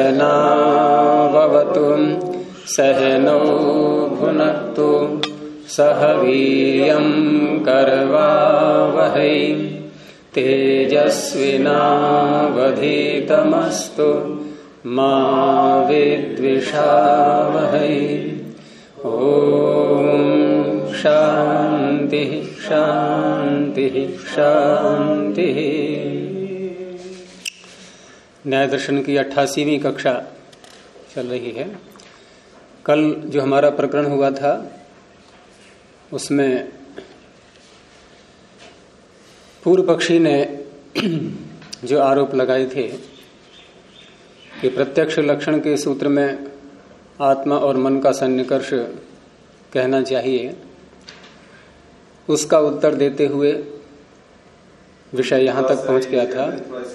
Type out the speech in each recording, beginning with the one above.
सहनाववतु सहनौ भुनक्तु सह वीर्यं करवावहै तेजस्विनावधीतमस्तु मा विद्विषावहै। ओम शांति शांति शांति। न्याय दर्शन की 88वीं कक्षा चल रही है। कल जो हमारा प्रकरण हुआ था उसमें पूर्व पक्षी ने जो आरोप लगाए थे कि प्रत्यक्ष लक्षण के सूत्र में आत्मा और मन का सन्निकर्ष कहना चाहिए, उसका उत्तर देते हुए विषय यहाँ तक पहुँच गया था।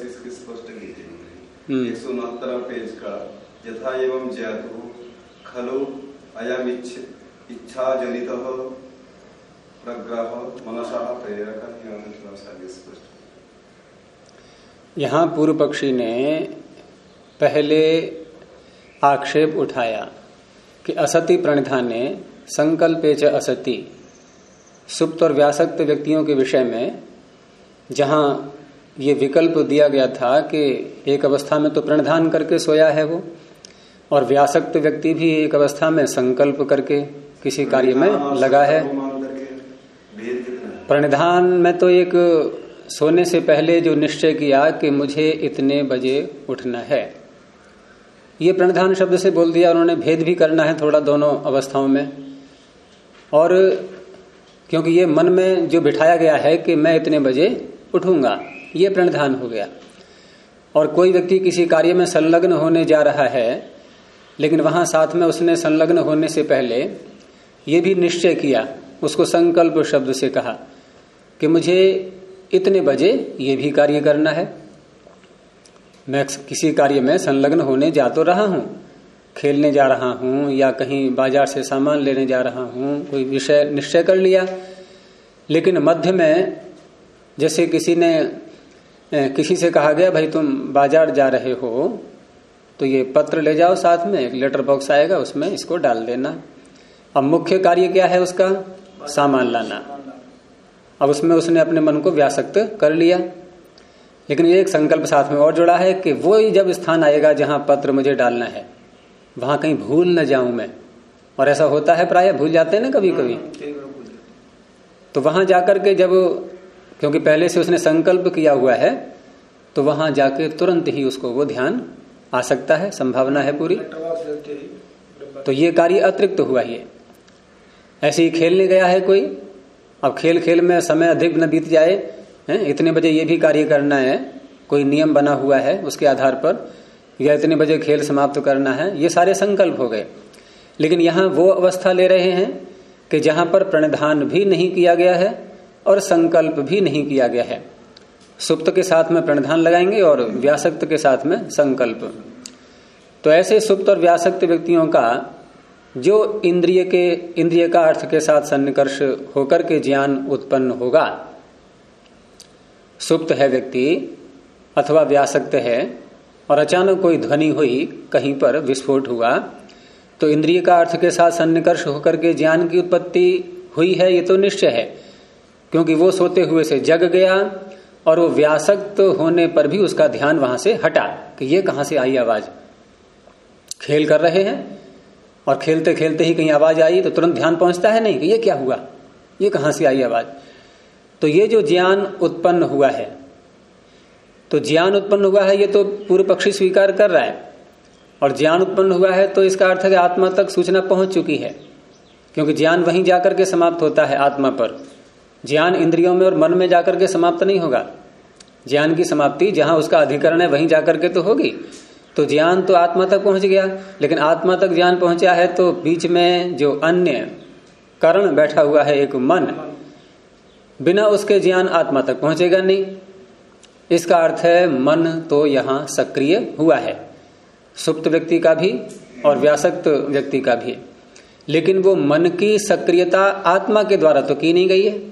169 पेज का यथा एवं ज्ञातु खलु अयम इच्छा जनितः प्रग्रह मनसः प्रेरक। यहाँ पूर्व पक्षी ने पहले आक्षेप उठाया कि असति प्रणिधाने संकल्पे च असति, सुप्त और व्यासक्त व्यक्तियों के विषय में जहाँ ये विकल्प दिया गया था कि एक अवस्था में तो प्रणिधान करके सोया है वो, और व्यासक्त व्यक्ति भी एक अवस्था में संकल्प करके किसी कार्य में लगा है। प्रणिधान में तो एक सोने से पहले जो निश्चय किया कि मुझे इतने बजे उठना है, ये प्रणिधान शब्द से बोल दिया। उन्होंने भेद भी करना है थोड़ा दोनों अवस्थाओं में, और क्योंकि ये मन में जो बिठाया गया है कि मैं इतने बजे उठूंगा, ये प्रणिधान हो गया। और कोई व्यक्ति किसी कार्य में संलग्न होने जा रहा है, लेकिन वहां साथ में उसने संलग्न होने से पहले ये भी निश्चय किया, उसको संकल्प शब्द से कहा कि मुझे इतने बजे ये भी कार्य करना है। मैं किसी कार्य में संलग्न होने जा तो रहा हूं, खेलने जा रहा हूं या कहीं बाजार से सामान लेने जा रहा हूं, कोई विषय निश्चय कर लिया, लेकिन मध्य में जैसे किसी से कहा गया भाई तुम बाजार जा रहे हो तो ये पत्र ले जाओ, साथ में एक लेटर बॉक्स आएगा उसमें इसको डाल देना। अब मुख्य कार्य क्या है उसका? सामान लाना। अब उसमें उसने अपने मन को व्यासक्त कर लिया, लेकिन ये एक संकल्प साथ में और जुड़ा है कि वो ही जब स्थान आएगा जहां पत्र मुझे डालना है वहां कहीं भूल न जाऊं मैं। और ऐसा होता है, प्राय भूल जाते हैं ना कभी कभी। तो वहां जाकर के जब, क्योंकि पहले से उसने संकल्प किया हुआ है, तो वहां जाके तुरंत ही उसको वो ध्यान आ सकता है, संभावना है पूरी। तो ये कार्य अतिरिक्त हुआ। ये ऐसे ही खेलने गया है कोई, अब खेल खेल में समय अधिक न बीत जाए, इतने बजे ये भी कार्य करना है, कोई नियम बना हुआ है उसके आधार पर, या इतने बजे खेल समाप्त करना है, ये सारे संकल्प हो गए। लेकिन यहाँ वो अवस्था ले रहे हैं कि जहां पर प्रणिधान भी नहीं किया गया है और संकल्प भी नहीं किया गया है। सुप्त के साथ में प्रणिधान लगाएंगे और व्यासक्त के साथ में संकल्प। तो ऐसे सुप्त और व्यासक्त व्यक्तियों का जो इंद्रिय का अर्थ के साथ सन्निकर्ष होकर के ज्ञान उत्पन्न होगा, सुप्त है व्यक्ति अथवा व्यासक्त है और अचानक कोई ध्वनि हुई, कहीं पर विस्फोट हुआ, तो इंद्रिय का अर्थ के साथ सन्निकर्ष होकर के ज्ञान की उत्पत्ति हुई है, ये तो निश्चय है, क्योंकि वो सोते हुए से जग गया और वो व्यासक्त होने पर भी उसका ध्यान वहां से हटा कि ये कहां से आई आवाज। खेल कर रहे हैं और खेलते खेलते ही कहीं आवाज आई तो तुरंत ध्यान पहुंचता है नहीं कि ये क्या हुआ, ये कहां से आई आवाज। तो ये जो ज्ञान उत्पन्न हुआ है, तो ज्ञान उत्पन्न हुआ है ये तो पूर्व पक्षी स्वीकार कर रहा है, और ज्ञान उत्पन्न हुआ है तो इसका अर्थ है कि आत्मा तक सूचना पहुंच चुकी है, क्योंकि ज्ञान वहीं जाकर के समाप्त होता है आत्मा पर। ज्ञान इंद्रियों में और मन में जाकर के समाप्त नहीं होगा। ज्ञान की समाप्ति जहां उसका अधिकरण है वहीं जाकर के तो होगी। तो ज्ञान तो आत्मा तक पहुंच गया, लेकिन आत्मा तक ज्ञान पहुंचा है तो बीच में जो अन्य कारण बैठा हुआ है एक मन, बिना उसके ज्ञान आत्मा तक पहुंचेगा नहीं। इसका अर्थ है मन तो यहां सक्रिय हुआ है, सुप्त व्यक्ति का भी और व्यासक्त व्यक्ति का भी, लेकिन वो मन की सक्रियता आत्मा के द्वारा तो की नहीं गई है।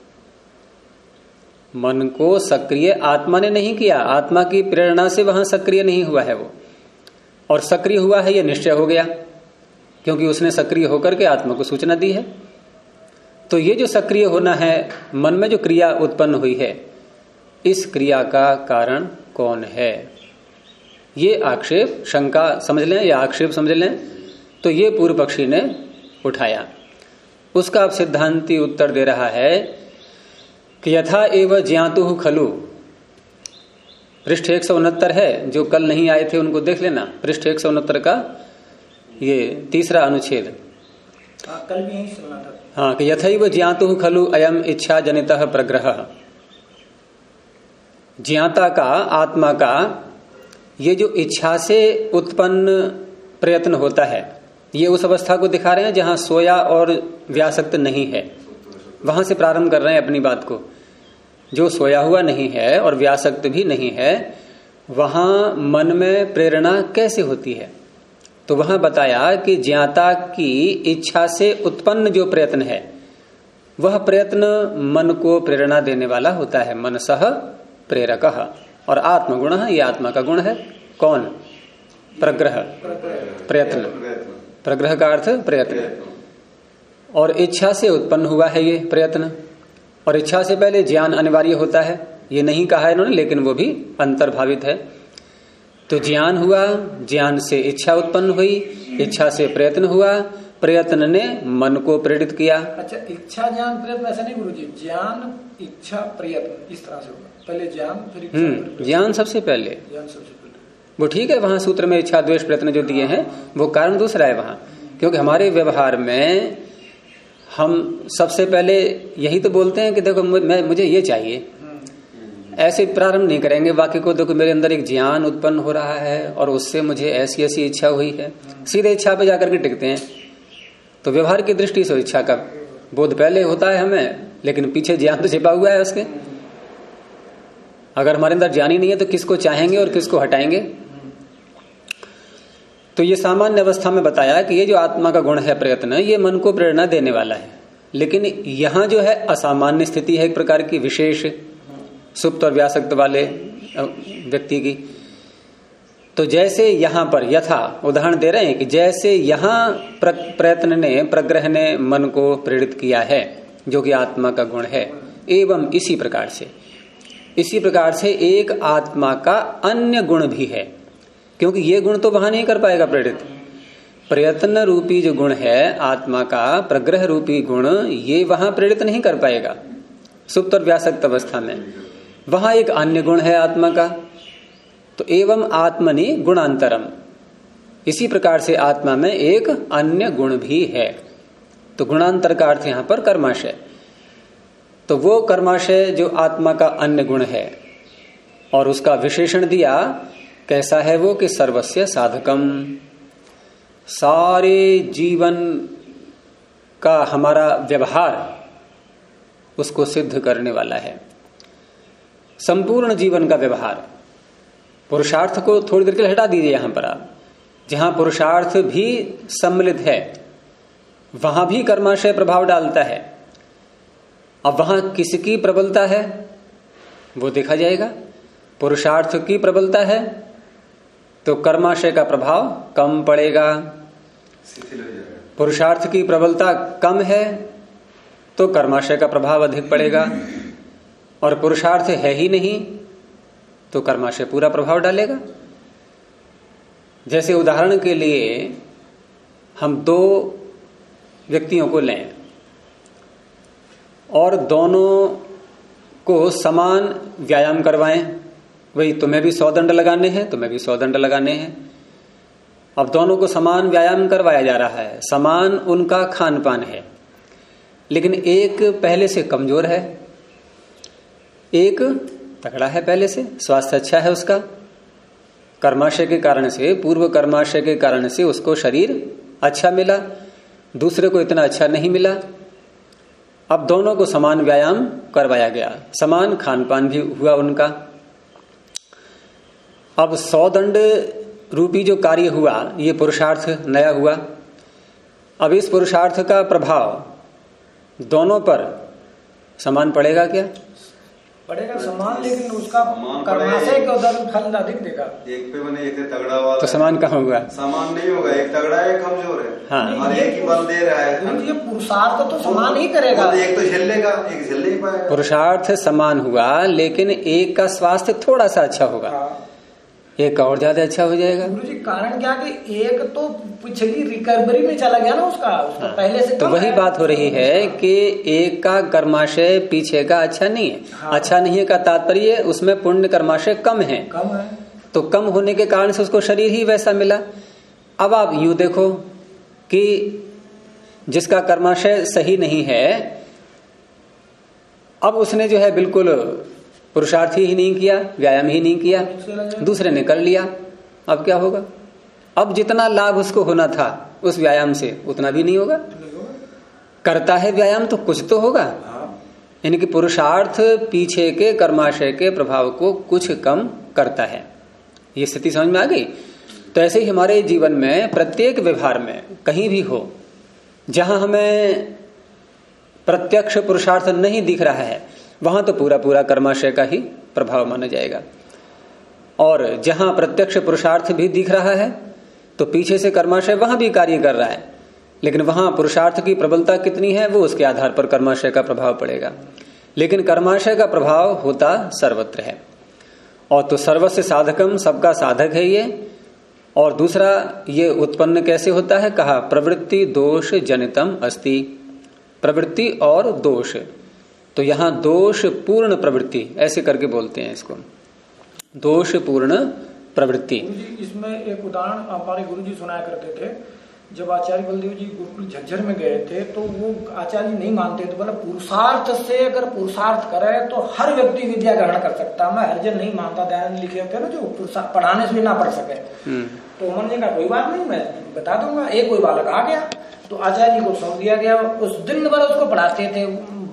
मन को सक्रिय आत्मा ने नहीं किया, आत्मा की प्रेरणा से वहां सक्रिय नहीं हुआ है वो। और सक्रिय हुआ है ये निश्चय हो गया, क्योंकि उसने सक्रिय होकर के आत्मा को सूचना दी है। तो ये जो सक्रिय होना है, मन में जो क्रिया उत्पन्न हुई है, इस क्रिया का कारण कौन है? ये आक्षेप, शंका समझ लें या आक्षेप समझ लें, तो ये पूर्व पक्षी ने उठाया। उसका अब सिद्धांती उत्तर दे रहा है कि यथा एव ज्ञातु खलु। पृष्ठ 169 है, जो कल नहीं आए थे उनको देख लेना। पृष्ठ 169 का ये तीसरा अनुच्छेद। कल भी यही सुना था। हाँ, कि यथैव ज्ञातु खलु अयम इच्छा जनितः प्रग्रह। ज्ञाता का, आत्मा का, ये जो इच्छा से उत्पन्न प्रयत्न होता है, ये उस अवस्था को दिखा रहे हैं जहां सोया और व्यासक्त नहीं है। वहां से प्रारंभ कर रहे हैं अपनी बात को। जो सोया हुआ नहीं है और व्यासक्त भी नहीं है, वहां मन में प्रेरणा कैसे होती है? तो वहां बताया कि ज्ञाता की इच्छा से उत्पन्न जो प्रयत्न है, वह प्रयत्न मन को प्रेरणा देने वाला होता है। मनसः प्रेरकः। और आत्मगुण, ये आत्मा का गुण है। कौन? प्रग्रह, प्रयत्न। प्रग्रह का अर्थ प्रयत्न। और इच्छा से उत्पन्न हुआ है ये प्रयत्न। और इच्छा से पहले ज्ञान अनिवार्य होता है, ये नहीं कहा है इन्होंने, लेकिन वो भी अंतर्भावित है। तो ज्ञान हुआ, ज्ञान से इच्छा उत्पन्न हुई, इच्छा से प्रयत्न हुआ, प्रयत्न ने मन को प्रेरित किया। अच्छा, इच्छा ज्ञान प्रयत्न ऐसा नहीं गुरुजी, ज्ञान इच्छा प्रयत्न इस तरह से होगा। पहले ज्ञान फिर इच्छा। ज्ञान सबसे पहले, ज्ञान सबसे पहले। वो ठीक है, वहां सूत्र में इच्छा द्वेष प्रयत्न जो दिए हैं वो कारण दूसरा है वहां। क्योंकि हमारे व्यवहार में हम सबसे पहले यही तो बोलते हैं कि देखो मुझे ये चाहिए। ऐसे प्रारंभ नहीं करेंगे वाक्य को, देखो मेरे अंदर एक ज्ञान उत्पन्न हो रहा है और उससे मुझे ऐसी ऐसी इच्छा हुई है, सीधे इच्छा पे जाकर के टिकते हैं। तो व्यवहार की दृष्टि से इच्छा का बोध पहले होता है हमें, लेकिन पीछे ज्ञान तो छिपा हुआ है उसके। अगर हमारे अंदर ज्ञान ही नहीं है तो किसको चाहेंगे और किसको हटाएंगे? तो ये सामान्य अवस्था में बताया कि ये जो आत्मा का गुण है प्रयत्न, ये मन को प्रेरणा देने वाला है। लेकिन यहां जो है असामान्य स्थिति है, एक प्रकार की विशेष, सुप्त और व्यासक्त वाले व्यक्ति की। तो जैसे यहां पर यथा उदाहरण दे रहे हैं कि जैसे यहां प्रयत्न ने, प्रग्रह ने मन को प्रेरित किया है, जो कि आत्मा का गुण है, एवं इसी प्रकार से एक आत्मा का अन्य गुण भी है। क्योंकि ये गुण तो वहां नहीं कर पाएगा प्रेरित। प्रयत्न रूपी जो गुण है आत्मा का, प्रग्रह रूपी गुण, ये वहां प्रेरित नहीं कर पाएगा सुप्त और व्यासक्त अवस्था में। वहां एक अन्य गुण है आत्मा का। तो एवं आत्मनि गुणांतरम, इसी प्रकार से आत्मा में एक अन्य गुण भी है। तो गुणांतर का अर्थ यहां पर कर्माशय। तो वो कर्माशय जो आत्मा का अन्य गुण है, और उसका विशेषण दिया कैसा है वो, कि सर्वस्य साधकम, सारे जीवन का हमारा व्यवहार उसको सिद्ध करने वाला है। संपूर्ण जीवन का व्यवहार, पुरुषार्थ को थोड़ी देर के लिए हटा दीजिए यहां पर आप। जहां पुरुषार्थ भी सम्मिलित है वहां भी कर्माशय प्रभाव डालता है। अब वहां किसकी प्रबलता है वो देखा जाएगा। पुरुषार्थ की प्रबलता है तो कर्माशय का प्रभाव कम पड़ेगा। पुरुषार्थ की प्रबलता कम है तो कर्माशय का प्रभाव अधिक पड़ेगा। और पुरुषार्थ है ही नहीं तो कर्माशय पूरा प्रभाव डालेगा। जैसे उदाहरण के लिए हम दो व्यक्तियों को लें और दोनों को समान व्यायाम करवाएं। वही तुम्हें भी 100 दंड लगाने हैं, तुम्हें भी 100 दंड लगाने हैं। अब दोनों को समान व्यायाम करवाया जा रहा है, समान उनका खान पान है, लेकिन एक पहले से कमजोर है, एक तगड़ा है, पहले से स्वास्थ्य अच्छा है उसका, कर्माशय के कारण से, पूर्व कर्माशय के कारण से उसको शरीर अच्छा मिला, दूसरे को इतना अच्छा नहीं मिला। अब दोनों को समान व्यायाम करवाया गया, समान खान पान भी हुआ उनका। अब 100 दंड रूपी जो कार्य हुआ ये पुरुषार्थ नया हुआ। अब इस पुरुषार्थ का प्रभाव दोनों पर समान पड़ेगा क्या? पड़ेगा समान, लेकिन उसका कर्माशय के उधर फल अधिक देगा। एक पे बने एक तगड़ा वाला, तो समान कहाँ होगा? समान नहीं होगा, एक तगड़ा है एक कमजोर है। हाँ, और एक ही बल दे रहा है। ये पुरुषार्थ तो समान ही करेगा, एक तो झेल लेगा, एक झेल नहीं पाएगा। पुरुषार्थ समान हुआ, लेकिन एक का स्वास्थ्य थोड़ा सा अच्छा होगा, एक का और ज्यादा अच्छा हो जाएगा। गुरुजी कारण क्या कि एक तो पिछली रिकवरी में चला गया ना उसका पहले से। तो वही बात हो रही है कि एक का कर्माशय पीछे का अच्छा नहीं है। हाँ। अच्छा नहीं है का तात्पर्य उसमें पुण्य कर्माशय कम है, तो कम होने के कारण से उसको शरीर ही वैसा मिला। अब आप यूं देखो कि जिसका कर्माशय सही नहीं है, अब उसने जो है बिल्कुल पुरुषार्थ ही नहीं किया, व्यायाम ही नहीं किया, दूसरे ने कर लिया, अब क्या होगा? अब जितना लाभ उसको होना था उस व्यायाम से उतना भी नहीं होगा। करता है व्यायाम तो कुछ तो होगा, यानी कि पुरुषार्थ पीछे के कर्माशय के प्रभाव को कुछ कम करता है। ये स्थिति समझ में आ गई? तो ऐसे ही हमारे जीवन में प्रत्येक व्यवहार में कहीं भी हो जहां हमें प्रत्यक्ष पुरुषार्थ नहीं दिख रहा है, वहां तो पूरा पूरा कर्माशय का ही प्रभाव माना जाएगा। और जहां प्रत्यक्ष पुरुषार्थ भी दिख रहा है तो पीछे से कर्माशय वहां भी कार्य कर रहा है, लेकिन वहां पुरुषार्थ की प्रबलता कितनी है वो उसके आधार पर कर्माशय का प्रभाव पड़ेगा। लेकिन कर्माशय का प्रभाव होता सर्वत्र है, और तो सर्वस्य साधकम, सबका साधक है ये। और दूसरा, ये उत्पन्न कैसे होता है? कहा प्रवृत्ति दोष जनितम अस्ति, प्रवृत्ति और दोष। तो यहां दोष पूर्ण प्रवृत्ति ऐसे करके बोलते हैं इसको, दोष पूर्ण प्रवृत्ति। इसमें एक उदाहरण हमारे गुरु जी सुनाया करते थे। जब आचार्य बलदेव जी गुरुकुल झज्जर में गए थे तो वो आचार्य नहीं मानते थे, बोला पुरुषार्थ से अगर पुरुषार्थ करे तो हर व्यक्ति विद्या ग्रहण कर सकता। मैं हरिजन नहीं मानता, दयानंद लिखे होते ना जो पढ़ाने से भी ना पढ़ सके। तो उन्होंने कहा कोई बात नहीं, मैं बता दूंगा। एक कोई बालक आ गया तो आचार्य जी को सौंप दिया गया, उस दिन भर उसको पढ़ाते थे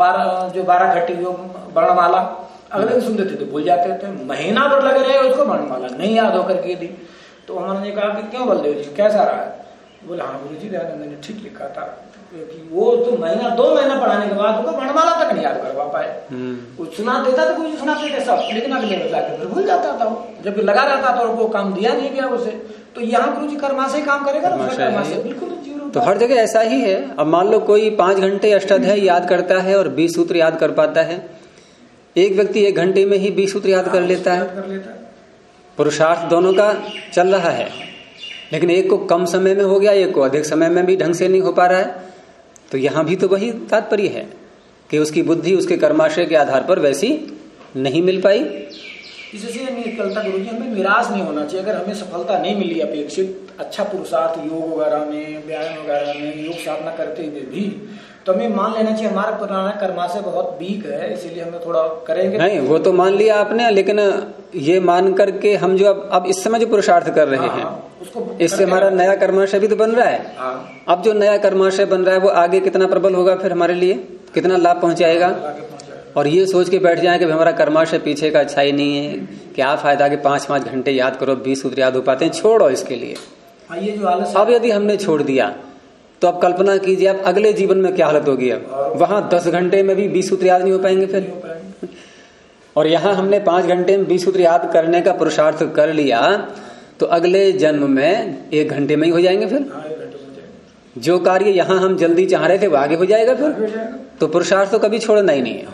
12 घटी जो वर्णमाला, अगले दिन सुनते थे तो भूल जाते थे। महीना भर लगे रहे उसको वर्णमाला नहीं याद होकर के दी। तो उन्होंने कहा कि क्यों बलदेव जी कैसा रहा है? बोले हाँ गुरु जी दयानंद ने ठीक लिखा था कि वो तो 2 महीना पढ़ाने के बाद उनको वर्णमाला तक नहीं याद करवा पाए। कुछ सुना देता तो कुछ सुनाते थे सब, लेकिन अगले दिन जाकर फिर भूल जाता था। जब लगा रहता था और वो काम दिया नहीं गया उसे, तो यहाँ गुरु जी कर्माशय काम करेगा बिल्कुल। तो हर जगह ऐसा ही है। अब मान लो कोई 5 घंटे अष्टाध्याय याद करता है और 20 सूत्र याद कर पाता है, एक व्यक्ति 1 घंटे में ही 20 सूत्र याद कर लेता है। पुरुषार्थ दोनों का चल रहा है, लेकिन एक को कम समय में हो गया, एक को अधिक समय में भी ढंग से नहीं हो पा रहा है। तो यहां भी तो वही तात्पर्य है कि उसकी बुद्धि उसके कर्माशय के आधार पर वैसी नहीं मिल पाई। इससे निकलता गुरु जी हमें निराश नहीं होना चाहिए। अगर हमें सफलता नहीं मिली अपेक्षित, अच्छा पुरुषार्थ योग वगैरह में, व्यायाम वगैरह में, योग साधना करते हुए भी, तो हमें मान लेना चाहिए हमारा पुराना कर्माशय बहुत वीक है, इसीलिए हमें थोड़ा करेंगे। नहीं, वो तो मान लिया आपने, लेकिन ये मान करके हम जो अब इस समय जो पुरुषार्थ कर रहे हैं उसको, इससे हमारा नया कर्माशय भी तो बन रहा है। अब जो नया कर्माशय बन रहा है वो आगे कितना प्रबल होगा, फिर हमारे लिए कितना लाभ पहुंचाएगा। और ये सोच के बैठ जाए कि हमारा कर्माशय पीछे का अच्छा ही नहीं है, क्या फायदा कि 5-5 घंटे याद करो, 20 सूत्र याद हो पाते हैं, छोड़ो इसके लिए। ये जो आलस, अब यदि हमने छोड़ दिया तो अब कल्पना कीजिए अब अगले जीवन में क्या हालत होगी। अब वहां 10 घंटे में भी 20 सूत्र याद नहीं हो पाएंगे फिर। और यहाँ हमने 5 घंटे में 20 सूत्र याद करने का पुरुषार्थ कर लिया, तो अगले जन्म में 1 घंटे में ही हो जाएंगे। फिर जो कार्य यहाँ हम जल्दी चाह रहे थे वो आगे हो जाएगा फिर। तो पुरुषार्थ तो कभी छोड़ना ही नहीं है।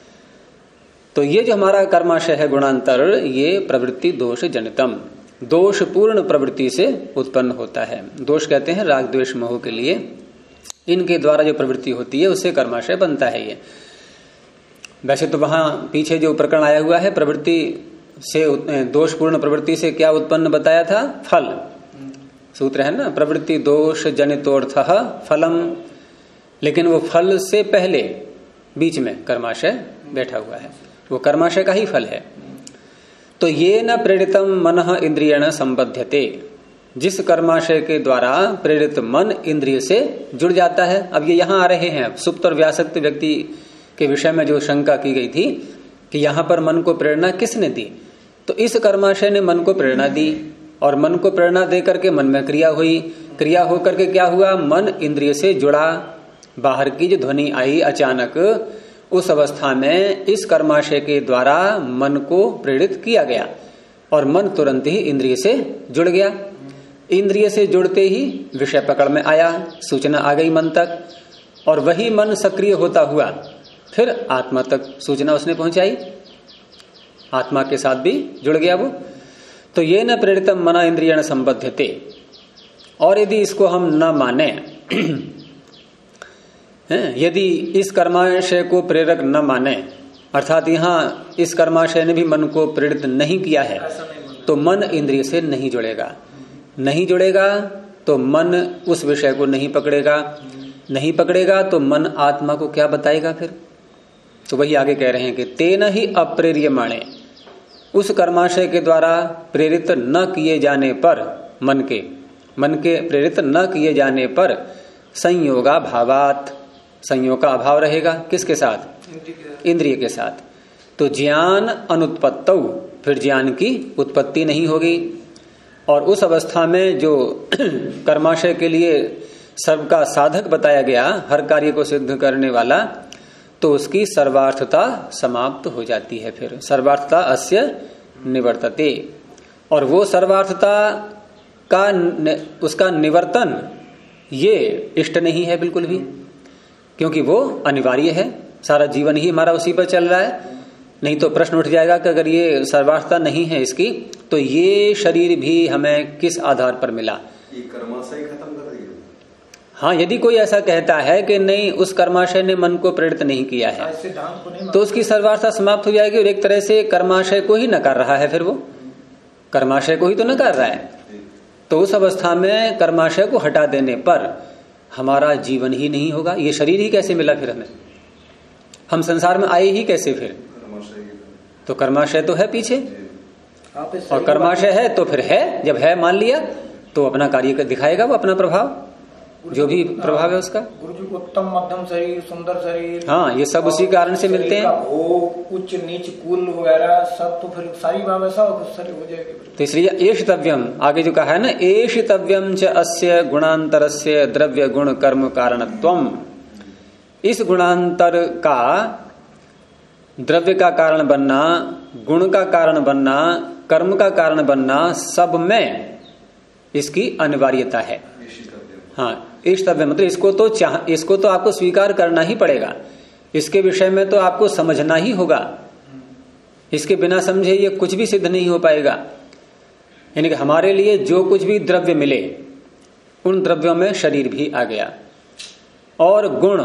तो ये जो हमारा कर्माशय है गुणांतर, ये प्रवृत्ति दोष जनितम, दोष पूर्ण प्रवृत्ति से उत्पन्न होता है। दोष कहते हैं राग द्वेष मोह के लिए, इनके द्वारा जो प्रवृत्ति होती है उससे कर्माशय बनता है। ये वैसे तो वहां पीछे जो प्रकरण आया हुआ है प्रवृत्ति से, दोष पूर्ण प्रवृत्ति से क्या उत्पन्न बताया था? फल। सूत्र है ना, प्रवृत्ति दोष जनितोर्थ फलम, लेकिन वो फल से पहले बीच में कर्माशय बैठा हुआ है, वो कर्माशय का ही फल है। तो ये न प्रेरितम मन इंद्रियण संबध्यते, जिस कर्माशय के द्वारा प्रेरित मन इंद्रिय से जुड़ जाता है। अब ये यहाँ आ रहे हैं सुप्त और व्यासक्त व्यक्ति के विषय में जो शंका की गई थी कि यहाँ पर मन को प्रेरणा किसने दी, तो इस कर्माशय ने मन को प्रेरणा दी, और मन को प्रेरणा दे करके मन में क्रिया हुई, क्रिया होकर के क्या हुआ, मन इंद्रिय से जुड़ा। बाहर की जो ध्वनि आई अचानक, उस अवस्था में इस कर्माशय के द्वारा मन को प्रेरित किया गया और मन तुरंत ही इंद्रिय से जुड़ गया। इंद्रिय से जुड़ते ही विषय पकड़ में आया, सूचना आ गई मन तक, और वही मन सक्रिय होता हुआ फिर आत्मा तक सूचना उसने पहुंचाई, आत्मा के साथ भी जुड़ गया वो। तो ये न प्रेरितम मना इंद्रियण संबध्यते। और यदि इसको हम न माने, यदि इस कर्माशय को प्रेरक न माने, अर्थात यहाँ इस कर्माशय ने भी मन को प्रेरित नहीं किया है, तो मन इंद्रिय से नहीं जुड़ेगा। नहीं जुड़ेगा तो मन उस विषय को नहीं पकड़ेगा, नहीं पकड़ेगा तो मन आत्मा को क्या बताएगा फिर। तो वही आगे कह रहे हैं कि तेन ही अप्रेर्यमाणे, उस कर्माशय के द्वारा प्रेरित न किए जाने पर, मन के प्रेरित न किए जाने पर संयोगा भावात, संयोग का अभाव रहेगा। किसके साथ? इंद्रिय के साथ। तो ज्ञान अनुत्पत्तौ, फिर ज्ञान की उत्पत्ति नहीं होगी। और उस अवस्था में जो कर्माशय के लिए सबका साधक बताया गया, हर कार्य को सिद्ध करने वाला, तो उसकी सर्वार्थता समाप्त हो जाती है। फिर सर्वार्थता अस्य निवर्तते, और वो सर्वार्थता का उसका निवर्तन ये इष्ट नहीं है बिल्कुल भी, क्योंकि वो अनिवार्य है। सारा जीवन ही हमारा उसी पर चल रहा है। नहीं तो प्रश्न उठ जाएगा कि अगर ये सर्वार्थता नहीं है इसकी, तो ये शरीर भी हमें किस आधार पर मिला? ये कर्माशय खत्म कर दिया। हाँ, यदि कोई ऐसा कहता है कि नहीं उस कर्माशय ने मन को प्रेरित नहीं किया है, तो उसकी सर्वार्थता समाप्त हो जाएगी। और एक तरह से कर्माशय को ही नकार रहा है, फिर वो कर्माशय को ही तो नकार रहा है। तो उस अवस्था में कर्माशय को हटा देने पर हमारा जीवन ही नहीं होगा। ये शरीर ही कैसे मिला फिर हमें? हम संसार में आए ही कैसे फिर? तो कर्माशय तो है पीछे, और कर्माशय है तो फिर है, जब है मान लिया तो अपना कार्य दिखाएगा, वो अपना प्रभाव, जो भी प्रभाव है उसका। गुरुजी, उत्तम मध्यम शरीर, सुंदर शरीर, हाँ, ये सब उसी कारण से मिलते हैं। भोग, उच्च नीच कुल वगैरह सब, तो फिर सारी व्यवस्था हो जाएगी। तो इसलिए एषितव्यम, आगे जो कहा है ना, एषितव्यम च अस्य गुणांतरस्य द्रव्य गुण कर्म कारणत्वम, इस गुणांतर का द्रव्य का कारण बनना, गुण का कारण बनना, कर्म का कारण बनना, सब में इसकी अनिवार्यता है। हाँ, इष्टव्य मतलब इसको तो आपको स्वीकार करना ही पड़ेगा। इसके विषय में तो आपको समझना ही होगा। इसके बिना समझे ये कुछ भी सिद्ध नहीं हो पाएगा। यानी कि हमारे लिए जो कुछ भी द्रव्य मिले, उन द्रव्यों में शरीर भी आ गया। और गुण,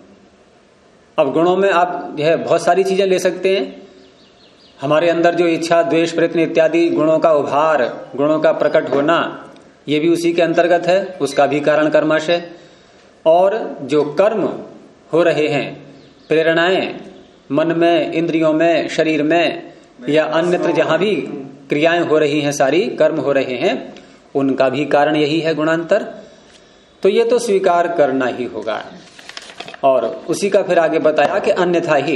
अब गुणों में आप जो है बहुत सारी चीजें ले सकते हैं। हमारे अंदर जो इच्छा, द्वेष, प्रयत्न इत्यादि गुणों का उभार, गुणों का प्रकट होना, ये भी उसी के अंतर्गत है, उसका भी कारण कर्माशय। और जो कर्म हो रहे हैं, प्रेरणाएं मन में, इंद्रियों में, शरीर में या अन्यत्र जहां भी क्रियाएं हो रही हैं, सारी कर्म हो रहे हैं, उनका भी कारण यही है गुणांतर। तो ये तो स्वीकार करना ही होगा। और उसी का फिर आगे बताया कि अन्यथा ही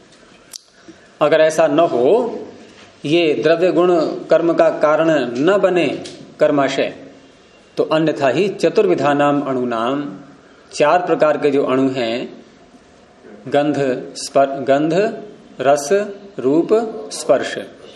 अगर ऐसा न हो, ये द्रव्य गुण कर्म का कारण न बने कर्माशय, तो अन्यथा ही चतुर्विधानाम अणुनाम, 4 प्रकार के जो अणु हैं, गंध, रस, रूप, स्पर्श,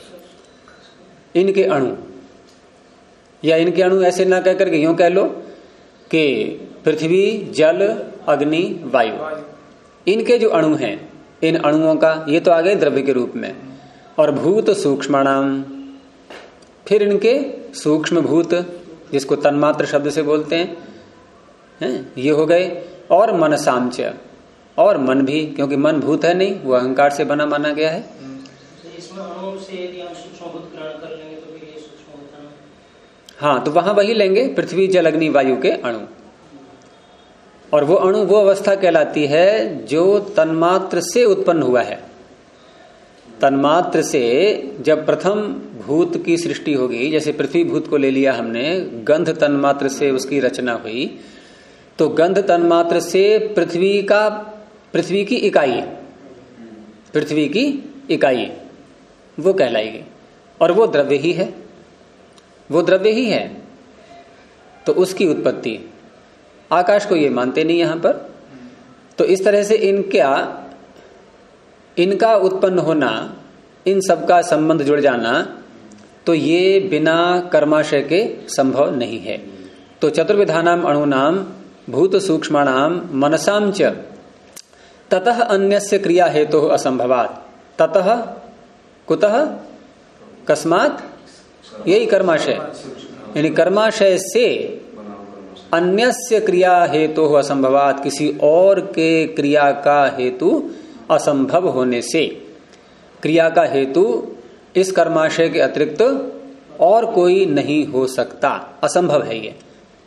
इनके अणु, या इनके अणु ऐसे ना कह करके यूं कह लो कि पृथ्वी, जल, अग्नि, वायु, इनके जो अणु हैं, इन अणुओं का ये तो आ गए द्रव्य के रूप में। और भूत सूक्ष्माणाम, फिर इनके सूक्ष्म भूत, जिसको तन्मात्र शब्द से बोलते हैं, ये हो गए। और मनसांच, और मन भी, क्योंकि मन भूत है नहीं, वो अहंकार से बना माना गया है। इसमें अणु से यदि हम सूक्ष्म भूत ग्रहण कर लेंगे तो फिर ये सूक्ष्म भूत है ना? हाँ, तो वहां वही लेंगे, पृथ्वी, जल, अग्नि, वायु के अणु। और वो अणु वो अवस्था कहलाती है जो तन्मात्र से उत्पन्न हुआ है। तन्मात्र से जब प्रथम भूत की सृष्टि होगी, जैसे पृथ्वी भूत को ले लिया हमने, गंध तन्मात्र से उसकी रचना हुई, तो गंध तन्मात्र से पृथ्वी की इकाई वो कहलाएगी। और वो द्रव्य ही है, वो द्रव्य ही है। तो उसकी उत्पत्ति, आकाश को ये मानते नहीं यहां पर। तो इस तरह से इनका इनका उत्पन्न होना, इन सबका संबंध जुड़ जाना, तो ये बिना कर्माशय के संभव नहीं है। तो चतुर्विधानाम अणुनाम भूत सूक्ष्माणाम मनसाम च ततः अन्यस्य क्रिया हेतु असंभवात। ततः कुतः कस्मात, यही कर्माशय, यानी कर्माशय से अन्यस्य क्रिया हेतु असंभवात, किसी और के क्रिया का हेतु असंभव होने से, क्रिया का हेतु इस कर्माशय के अतिरिक्त और कोई नहीं हो सकता, असंभव है ये,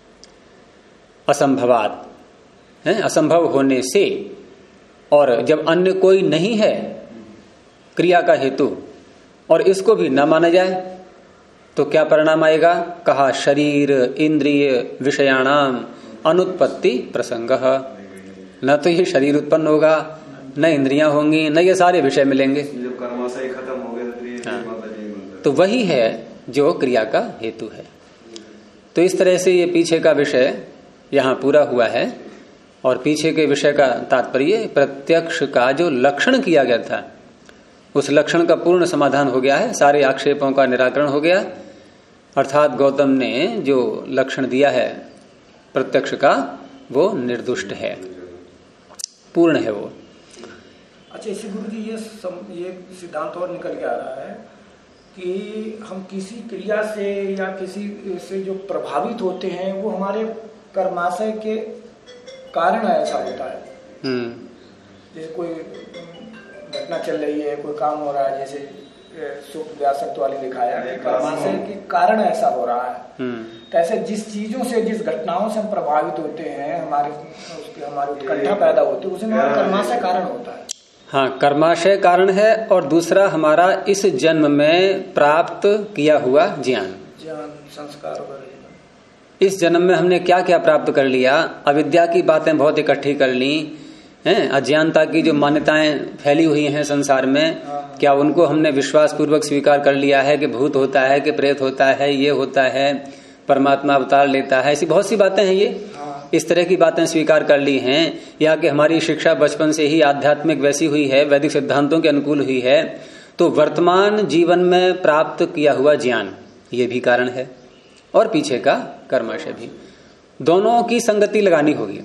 असंभवात है, असंभव होने से। और जब अन्य कोई नहीं है क्रिया का हेतु और इसको भी न माना जाए तो क्या परिणाम आएगा? कहा शरीर इंद्रिय विषयाणाम अनुत्पत्ति प्रसंग। न तो ये शरीर उत्पन्न होगा, न इंद्रियां होंगी, न ये सारे विषय मिलेंगे। जब कर्माशय खत्म हो गया तो वही है जो क्रिया का हेतु है। तो इस तरह से ये पीछे का विषय यहाँ पूरा हुआ है। और पीछे के विषय का तात्पर्य प्रत्यक्ष का जो लक्षण किया गया था, उस लक्षण का पूर्ण समाधान हो गया है, सारे आक्षेपों का निराकरण हो गया। अर्थात गौतम ने जो लक्षण दिया है प्रत्यक्ष का, वो निर्दुष्ट है, पूर्ण है वो। अच्छा, इसी गुरु जी ये सिद्धांत और निकल के आ रहा है कि हम किसी क्रिया से या किसी से जो प्रभावित होते हैं वो हमारे कर्माशय के कारण ऐसा होता है। जैसे कोई घटना चल रही है, कोई काम हो रहा है, जैसे सुख व्यासक्त वाली दिखाया कि कर्माशय के कारण ऐसा हो रहा है। तो ऐसे जिस चीजों से, जिस घटनाओं से हम प्रभावित होते हैं, हमारी उत्कंठा पैदा होती है, उसे हमारा कर्माशय कारण होता है। हाँ, कर्माशय कारण है। और दूसरा हमारा इस जन्म में प्राप्त किया हुआ ज्ञान संस्कार वगैरह। इस जन्म में हमने क्या क्या प्राप्त कर लिया, अविद्या की बातें बहुत इकट्ठी कर ली हैं, अज्ञानता की जो मान्यताएं फैली हुई हैं संसार में, क्या उनको हमने विश्वास पूर्वक स्वीकार कर लिया है कि भूत होता है, कि प्रेत होता है, ये होता है, परमात्मा अवतार लेता है, ऐसी बहुत सी बातें हैं। ये इस तरह की बातें स्वीकार कर ली हैं, या कि हमारी शिक्षा बचपन से ही आध्यात्मिक वैसी हुई है, वैदिक सिद्धांतों के अनुकूल हुई है। तो वर्तमान जीवन में प्राप्त किया हुआ ज्ञान, ये भी कारण है, और पीछे का कर्माशय भी, दोनों की संगति लगानी होगी।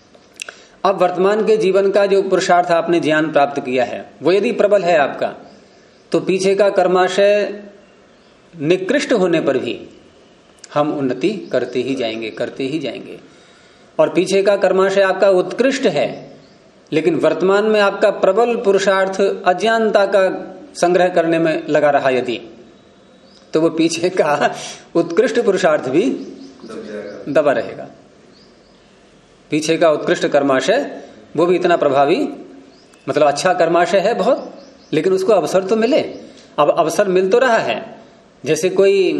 अब वर्तमान के जीवन का जो पुरुषार्थ आपने ज्ञान प्राप्त किया है, वो यदि प्रबल है आपका, तो पीछे का कर्माशय निकृष्ट होने पर भी हम उन्नति करते ही जाएंगे, करते ही जाएंगे। और पीछे का कर्माशय आपका उत्कृष्ट है, लेकिन वर्तमान में आपका प्रबल पुरुषार्थ अज्ञानता का संग्रह करने में लगा रहा यदि, तो वो पीछे का उत्कृष्ट पुरुषार्थ भी दबा रहेगा। पीछे का उत्कृष्ट कर्माशय वो भी इतना प्रभावी, मतलब अच्छा कर्माशय है बहुत, लेकिन उसको अवसर तो मिले। अब अवसर मिल तो रहा है, जैसे कोई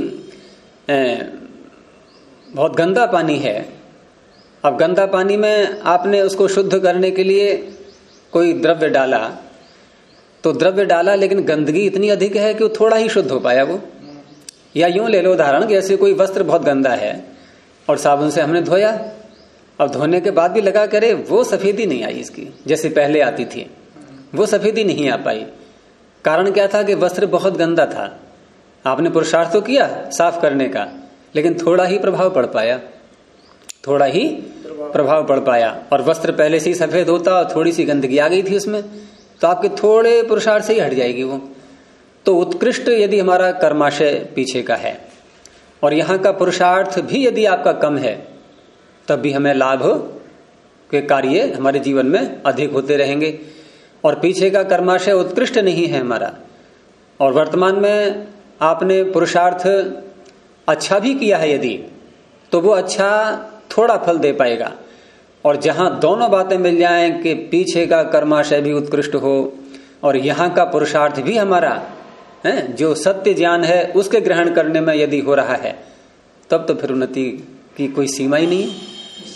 बहुत गंदा पानी है, अब गंदा पानी में आपने उसको शुद्ध करने के लिए कोई द्रव्य डाला, तो द्रव्य डाला लेकिन गंदगी इतनी अधिक है कि वो थोड़ा ही शुद्ध हो पाया वो। या यूं ले लो उदाहरण, जैसे कोई वस्त्र बहुत गंदा है और साबुन से हमने धोया, अब धोने के बाद भी लगा करे वो सफेदी नहीं आई इसकी, जैसे पहले आती थी, वो सफेदी नहीं आ पाई। कारण क्या था कि वस्त्र बहुत गंदा था, आपने पुरुषार्थ तो किया साफ करने का, लेकिन थोड़ा ही प्रभाव पड़ पाया, थोड़ा ही प्रभाव पड़ पाया। और वस्त्र पहले से ही सफेद होता और थोड़ी सी गंदगी आ गई थी उसमें, तो आपके थोड़े पुरुषार्थ से ही हट जाएगी वो। तो उत्कृष्ट यदि हमारा कर्माशय पीछे का है और यहाँ का पुरुषार्थ भी यदि आपका कम है, तब भी हमें लाभ के कार्य हमारे जीवन में अधिक होते रहेंगे। और पीछे का कर्माशय उत्कृष्ट नहीं है हमारा, और वर्तमान में आपने पुरुषार्थ अच्छा भी किया है यदि, तो वो अच्छा थोड़ा फल दे पाएगा। और जहां दोनों बातें मिल जाएं कि पीछे का कर्माशय भी उत्कृष्ट हो और यहाँ का पुरुषार्थ भी हमारा है जो सत्य ज्ञान है उसके ग्रहण करने में यदि हो रहा है, तब तो फिर उन्नति की कोई सीमा ही नहीं है।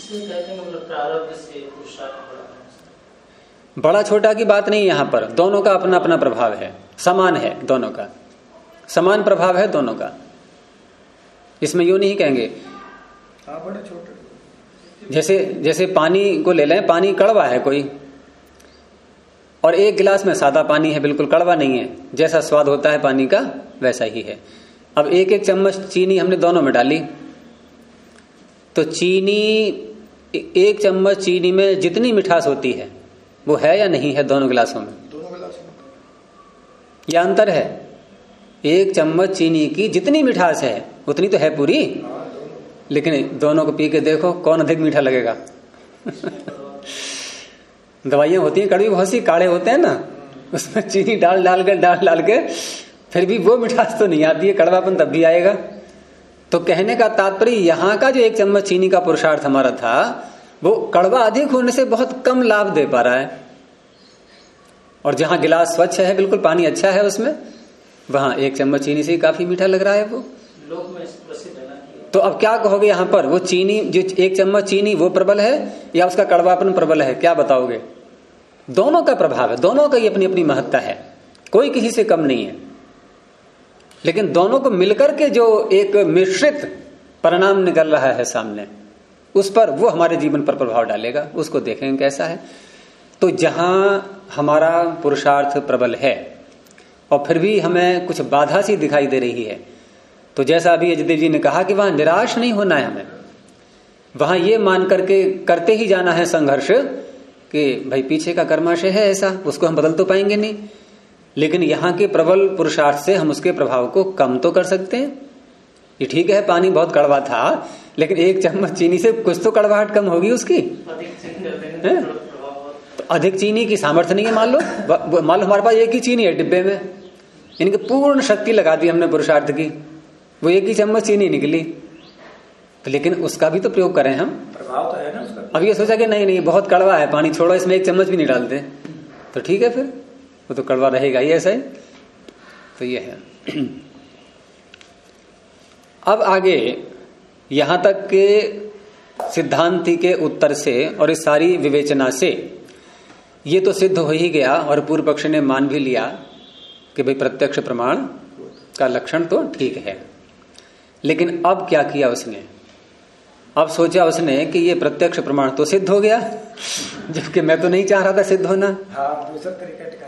बड़ा छोटा की बात नहीं, यहाँ पर दोनों का अपना अपना प्रभाव है, समान है, दोनों का समान प्रभाव है दोनों का। इसमें यूं नहीं कहेंगे बड़े छोटे, जैसे पानी को ले लें, पानी कड़वा है कोई और एक गिलास में सादा पानी है, बिल्कुल कड़वा नहीं है, जैसा स्वाद होता है पानी का वैसा ही है। अब एक एक चम्मच चीनी हमने दोनों में डाली, तो चीनी, एक चम्मच चीनी में जितनी मिठास होती है वो है या नहीं है दोनों गिलासों में? दोनों गिलासों में या अंतर है? एक चम्मच चीनी की जितनी मिठास है उतनी तो है पूरी, लेकिन दोनों को पी के देखो कौन अधिक मीठा लगेगा। दवाइयां होती हैं कड़वी बहुत सी, काढ़े होते हैं ना, उसमें चीनी डाल के फिर भी वो मिठास तो नहीं आती है, कड़वापन तब भी आएगा। तो कहने का तात्पर्य यहाँ का जो एक चम्मच चीनी का पुरुषार्थ हमारा था वो कड़वा अधिक होने से बहुत कम लाभ दे पा रहा है, और जहां गिलास स्वच्छ है, बिल्कुल पानी अच्छा है उसमें, वहां एक चम्मच चीनी से ही काफी मीठा लग रहा है वो। लोक में प्रसिद्ध है ना। तो अब क्या कहोगे यहाँ पर, वो चीनी जो एक चम्मच चीनी वो प्रबल है या उसका कड़वापन प्रबल है, क्या बताओगे? दोनों का प्रभाव है, दोनों का ही अपनी अपनी महत्ता है, कोई किसी से कम नहीं है, लेकिन दोनों को मिलकर के जो एक मिश्रित परिणाम निकल रहा है सामने, उस पर वो हमारे जीवन पर प्रभाव डालेगा, उसको देखेंगे कैसा है। तो जहां हमारा पुरुषार्थ प्रबल है और फिर भी हमें कुछ बाधा सी दिखाई दे रही है, तो जैसा अभी अजयदेव जी ने कहा कि वहां निराश नहीं होना है हमें, वहां ये मान करके करते ही जाना है संघर्ष कि भाई पीछे का कर्माशय है ऐसा, उसको हम बदल तो पाएंगे नहीं, लेकिन यहाँ के प्रबल पुरुषार्थ से हम उसके प्रभाव को कम तो कर सकते हैं। ये ठीक है पानी बहुत कड़वा था, लेकिन एक चम्मच चीनी से कुछ तो कड़वाहट कम होगी उसकी। तो अधिक चीनी की सामर्थ्य नहीं है, मान लो हमारे पास एक ही चीनी है डिब्बे में, इनकी पूर्ण शक्ति लगा दी हमने पुरुषार्थ की, वो एक ही चम्मच चीनी निकली, तो लेकिन उसका भी तो प्रयोग करें हम, प्रभाव तो है ना उसका। अब ये सोचा कि नहीं बहुत कड़वा है पानी, छोड़ो इसमें एक चम्मच भी नहीं डालते, तो ठीक है फिर वो तो कड़वा रहेगा ही ऐसा ही। तो ये है। अब आगे यहां तक के सिद्धांति के उत्तर से और इस सारी विवेचना से ये तो सिद्ध हो ही गया, और पूर्व पक्ष ने मान भी लिया कि भाई प्रत्यक्ष प्रमाण का लक्षण तो ठीक है। लेकिन अब क्या किया उसने, अब सोचा उसने कि ये प्रत्यक्ष प्रमाण तो सिद्ध हो गया, जबकि मैं तो नहीं चाह रहा था सिद्ध होना। हाँ, दूसरा तरीका टिकाने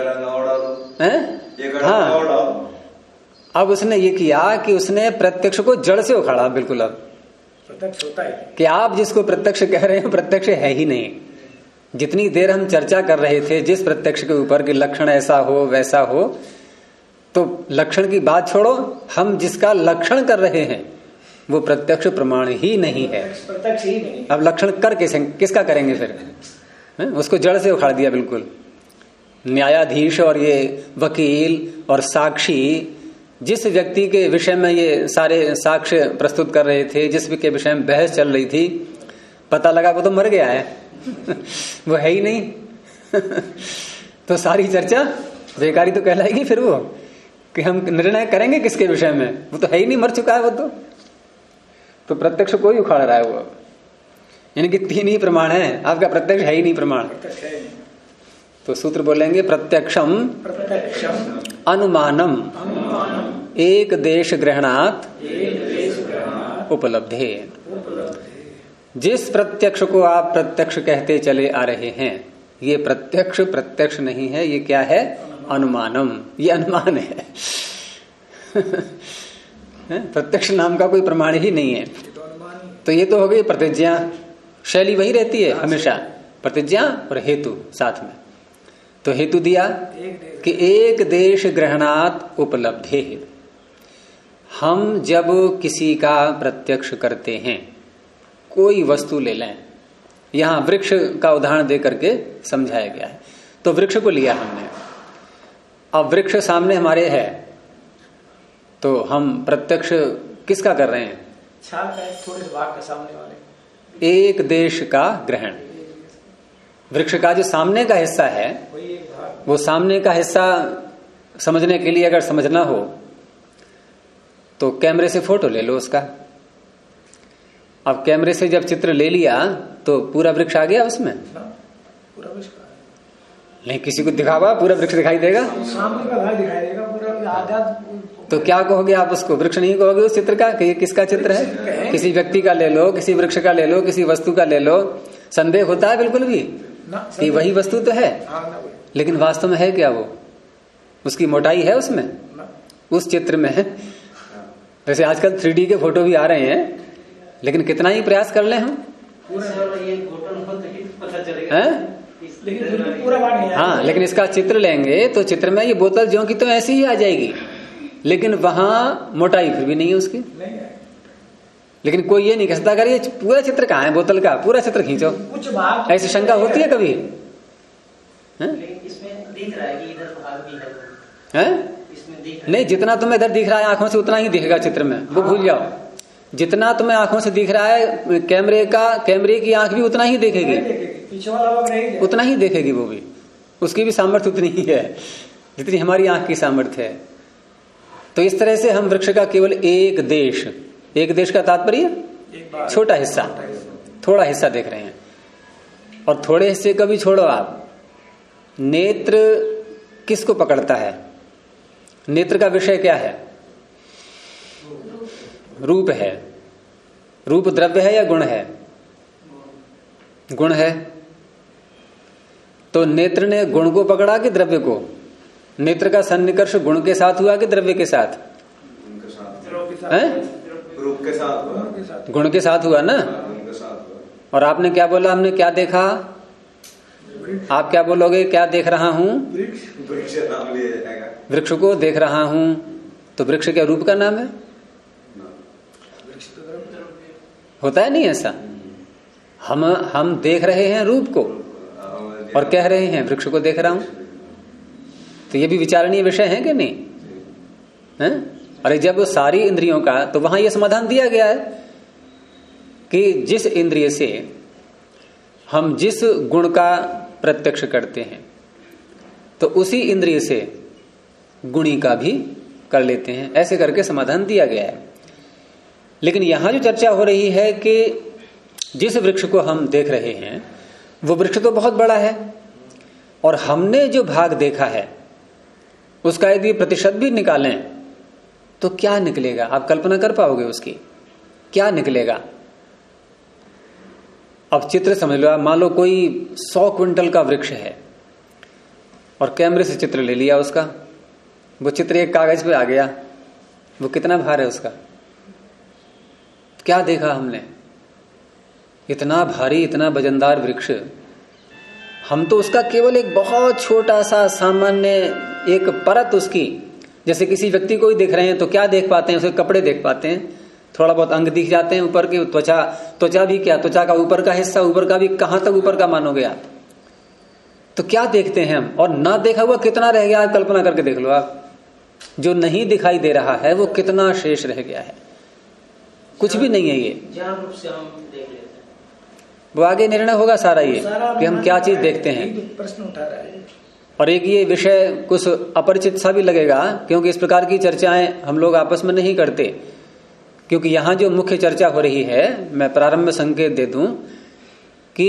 हाँ, अब उसने ये किया कि उसने प्रत्यक्ष को जड़ से उखाड़ा, बिल्कुल अब प्रत्यक्ष होता है कि आप जिसको प्रत्यक्ष कह रहे हैं प्रत्यक्ष है ही नहीं। जितनी देर हम चर्चा कर रहे थे जिस प्रत्यक्ष के ऊपर कि लक्षण ऐसा हो वैसा हो, तो लक्षण की बात छोड़ो, हम जिसका लक्षण कर रहे हैं वो प्रत्यक्ष प्रमाण ही नहीं है, प्रत्यक्ष ही नहीं। अब लक्षण कर किसका करेंगे फिर? उसको जड़ से उखाड़ दिया बिल्कुल। न्यायाधीश और ये वकील और साक्षी जिस व्यक्ति के विषय में ये सारे साक्ष्य प्रस्तुत कर रहे थे, जिस के विषय में बहस चल रही थी, पता लगा वो तो मर गया है वो है ही नहीं तो सारी चर्चा बेकारी तो कहलाएगी फिर वो, कि हम निर्णय करेंगे किसके विषय में, वो तो है ही नहीं, मर चुका है वो तो प्रत्यक्ष को ही उखाड़ रहा है वो। यानी कि तीन ही प्रमाण है, आपका प्रत्यक्ष है ही नहीं प्रमाण। तो सूत्र बोलेंगे प्रत्यक्षम अनुमानम एक देश ग्रहणात उपलब्धे। जिस प्रत्यक्ष को आप प्रत्यक्ष कहते चले आ रहे हैं, ये प्रत्यक्ष नहीं है, ये क्या है? अनुमानम, ये अनुमान है प्रत्यक्ष नाम का कोई प्रमाण ही नहीं है। तो ये तो हो गई प्रतिज्ञा, शैली वही रहती है हमेशा, प्रतिज्ञा और हेतु साथ में। तो हेतु दिया कि एक देश ग्रहणात उपलब्धे। हम जब किसी का प्रत्यक्ष करते हैं, कोई वस्तु ले लें, यहां वृक्ष का उदाहरण दे करके समझाया गया है, तो वृक्ष को लिया हमने, अब वृक्ष सामने हमारे है, तो हम प्रत्यक्ष किसका कर रहे हैं? छाल का थोड़े भाग का सामने वाले, एक देश का ग्रहण। वृक्ष का जो सामने का हिस्सा है, वो सामने का हिस्सा समझने के लिए अगर समझना हो तो कैमरे से फोटो ले लो उसका। अब कैमरे से जब चित्र ले लिया तो पूरा वृक्ष आ गया उसमें? पूरा वृक्ष नहीं, किसी को दिखावा पूरा वृक्ष दिखाई देगा? सामने का भाग दिखाई देगा पूरा आधा। तो क्या कहोगे आप उसको? वृक्ष नहीं कहोगे उस चित्र का कि ये किसका चित्र है? किसी व्यक्ति का ले लो, किसी वृक्ष का ले लो, किसी वस्तु का ले लो, संदेह होता है बिल्कुल भी कि वही वस्तु तो है। लेकिन वास्तव में है क्या वो? उसकी मोटाई है उसमें, उस चित्र में है। वैसे आजकल 3D के फोटो भी आ रहे हैं, लेकिन कितना ही प्रयास कर ले हम, हाँ, लेकिन इसका चित्र लेंगे तो चित्र में ये बोतल ज्यों की तो ऐसी ही आ जाएगी, लेकिन वहां मोटाई फिर भी नहीं है उसकी। लेकिन कोई ये नहीं कह सकता अगर ये पूरा चित्र कहाँ है बोतल का, पूरा चित्र खींचो, कुछ भाग ऐसी शंका होती है कभी? इसमें दिख रहा है कि इधर भाग भी है, इसमें दिख रहा है। नहीं, जितना तुम्हें इधर दिख रहा है आंखों से उतना ही दिखेगा चित्र में, वो भूल जाओ। जितना तुम्हें आंखों से दिख रहा है, कैमरे की आंख भी उतना ही देखेगी, पीछे वाला उतना ही देखेगी वो भी, उसकी भी सामर्थ्य उतनी ही है जितनी हमारी आंख की सामर्थ्य है। तो इस तरह से हम वृक्ष का केवल एक देश का तात्पर्य छोटा हिस्सा, थोड़ा हिस्सा देख रहे हैं। और थोड़े हिस्से का भी छोड़ो आप, नेत्र किसको पकड़ता है? नेत्र का विषय क्या है? रूप है। रूप द्रव्य है या गुण है? गुण है। तो नेत्र ने गुण को पकड़ा कि द्रव्य को? नेत्र का सन्निकर्ष गुण के साथ हुआ कि द्रव्य के साथ? रूप के साथ हुआ, गुण के साथ हुआ ना। और आपने क्या बोला? हमने क्या देखा? आप क्या बोलोगे? क्या देख रहा हूं? वृक्ष को देख रहा हूं। तो वृक्ष क्या रूप का नाम है? होता है नहीं ऐसा? हम देख रहे हैं रूप को और कह रहे हैं वृक्ष को देख रहा हूं, तो ये भी विचारणीय विषय है कि नहीं है? अरे जब सारी इंद्रियों का, तो वहां यह समाधान दिया गया है कि जिस इंद्रिय से हम जिस गुण का प्रत्यक्ष करते हैं तो उसी इंद्रिय से गुणी का भी कर लेते हैं, ऐसे करके समाधान दिया गया है। लेकिन यहां जो चर्चा हो रही है कि जिस वृक्ष को हम देख रहे हैं वो वृक्ष तो बहुत बड़ा है, और हमने जो भाग देखा है उसका यदि प्रतिशत भी निकालें तो क्या निकलेगा? आप कल्पना कर पाओगे उसकी? क्या निकलेगा? अब चित्र समझ लो, आप मान लो कोई 100 क्विंटल का वृक्ष है और कैमरे से चित्र ले लिया उसका, वो चित्र एक कागज पे आ गया, वो कितना भार है उसका? क्या देखा हमने? इतना भारी, इतना वजनदार वृक्ष, हम तो उसका केवल एक बहुत छोटा सा सामान्य एक परत उसकी, जैसे किसी व्यक्ति को ही देख रहे हैं तो क्या देख पाते हैं? उसके कपड़े देख पाते हैं, थोड़ा बहुत अंग दिख जाते हैं, ऊपर की त्वचा भी क्या, त्वचा का ऊपर का हिस्सा, ऊपर का भी कहां तक ऊपर का मानोगे आप? तो क्या देखते हैं हम? और ना देखा हुआ कितना रह गया, आप कल्पना करके देख लो। आप जो नहीं दिखाई दे रहा है वो कितना शेष रह गया है? कुछ भी नहीं है ये। ज्ञान रूप से हम देख लेते हैं, वो आगे निर्णय होगा सारा ये कि हम क्या चीज देखते हैं। प्रश्न उठा रहा है। और एक ये विषय कुछ अपरिचित सा भी लगेगा, क्योंकि इस प्रकार की चर्चाएं हम लोग आपस में नहीं करते, क्योंकि यहां जो मुख्य चर्चा हो रही है, मैं प्रारंभ में संकेत दे दूं कि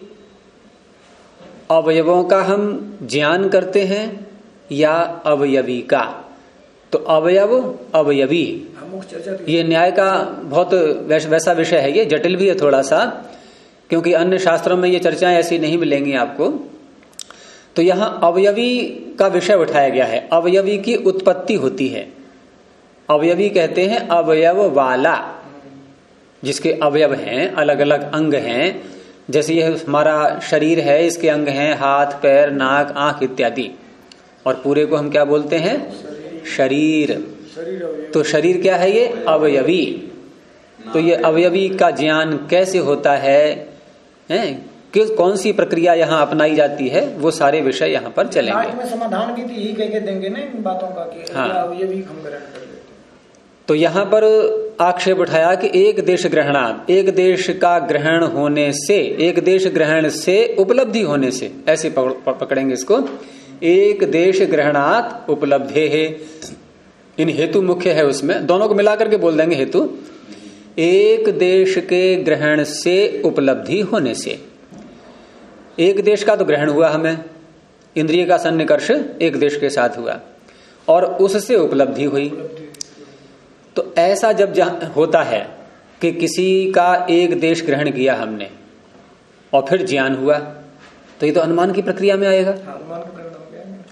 अवयवों का हम ज्ञान करते हैं या अवयवी का। तो अवयव अवयवी ये न्याय का बहुत वैसा विषय है, ये जटिल भी है थोड़ा सा, क्योंकि अन्य शास्त्रों में ये चर्चाएं ऐसी नहीं मिलेंगी आपको। तो यहां अवयवी का विषय उठाया गया है। अवयवी की उत्पत्ति होती है। अवयवी कहते हैं अवयव वाला, जिसके अवयव हैं, अलग अलग अंग हैं। जैसे ये हमारा शरीर है, इसके अंग हैं हाथ, पैर, नाक, आंख इत्यादि, और पूरे को हम क्या बोलते हैं? शरीर। तो शरीर क्या है? ये अवयवी। तो ये अवयवी का ज्ञान कैसे होता है, कि कौन सी प्रक्रिया यहाँ अपनाई जाती है, वो सारे विषय यहाँ पर चलेंगे। में समाधान भी तो यही कह के देंगे ना इन बातों का कि हाँ। अवयवी हम ग्रहण कर लेते। तो यहाँ पर आक्षेप उठाया कि एक देश ग्रहणात्, एक देश का ग्रहण होने से, एक देश ग्रहण से उपलब्धि होने से, ऐसे पकड़ेंगे इसको। एक देश ग्रहणात् उपलब्धे है, इन हेतु मुख्य है उसमें, दोनों को मिलाकर के बोल देंगे हेतु। एक देश के ग्रहण से उपलब्धि होने से, एक देश का तो ग्रहण हुआ हमें, इंद्रिय का सन्निकर्ष एक देश के साथ हुआ और उससे उपलब्धि हुई। तो ऐसा जब होता है कि किसी का एक देश ग्रहण किया हमने और फिर ज्ञान हुआ, तो ये तो अनुमान की प्रक्रिया में आएगा। अनुमान का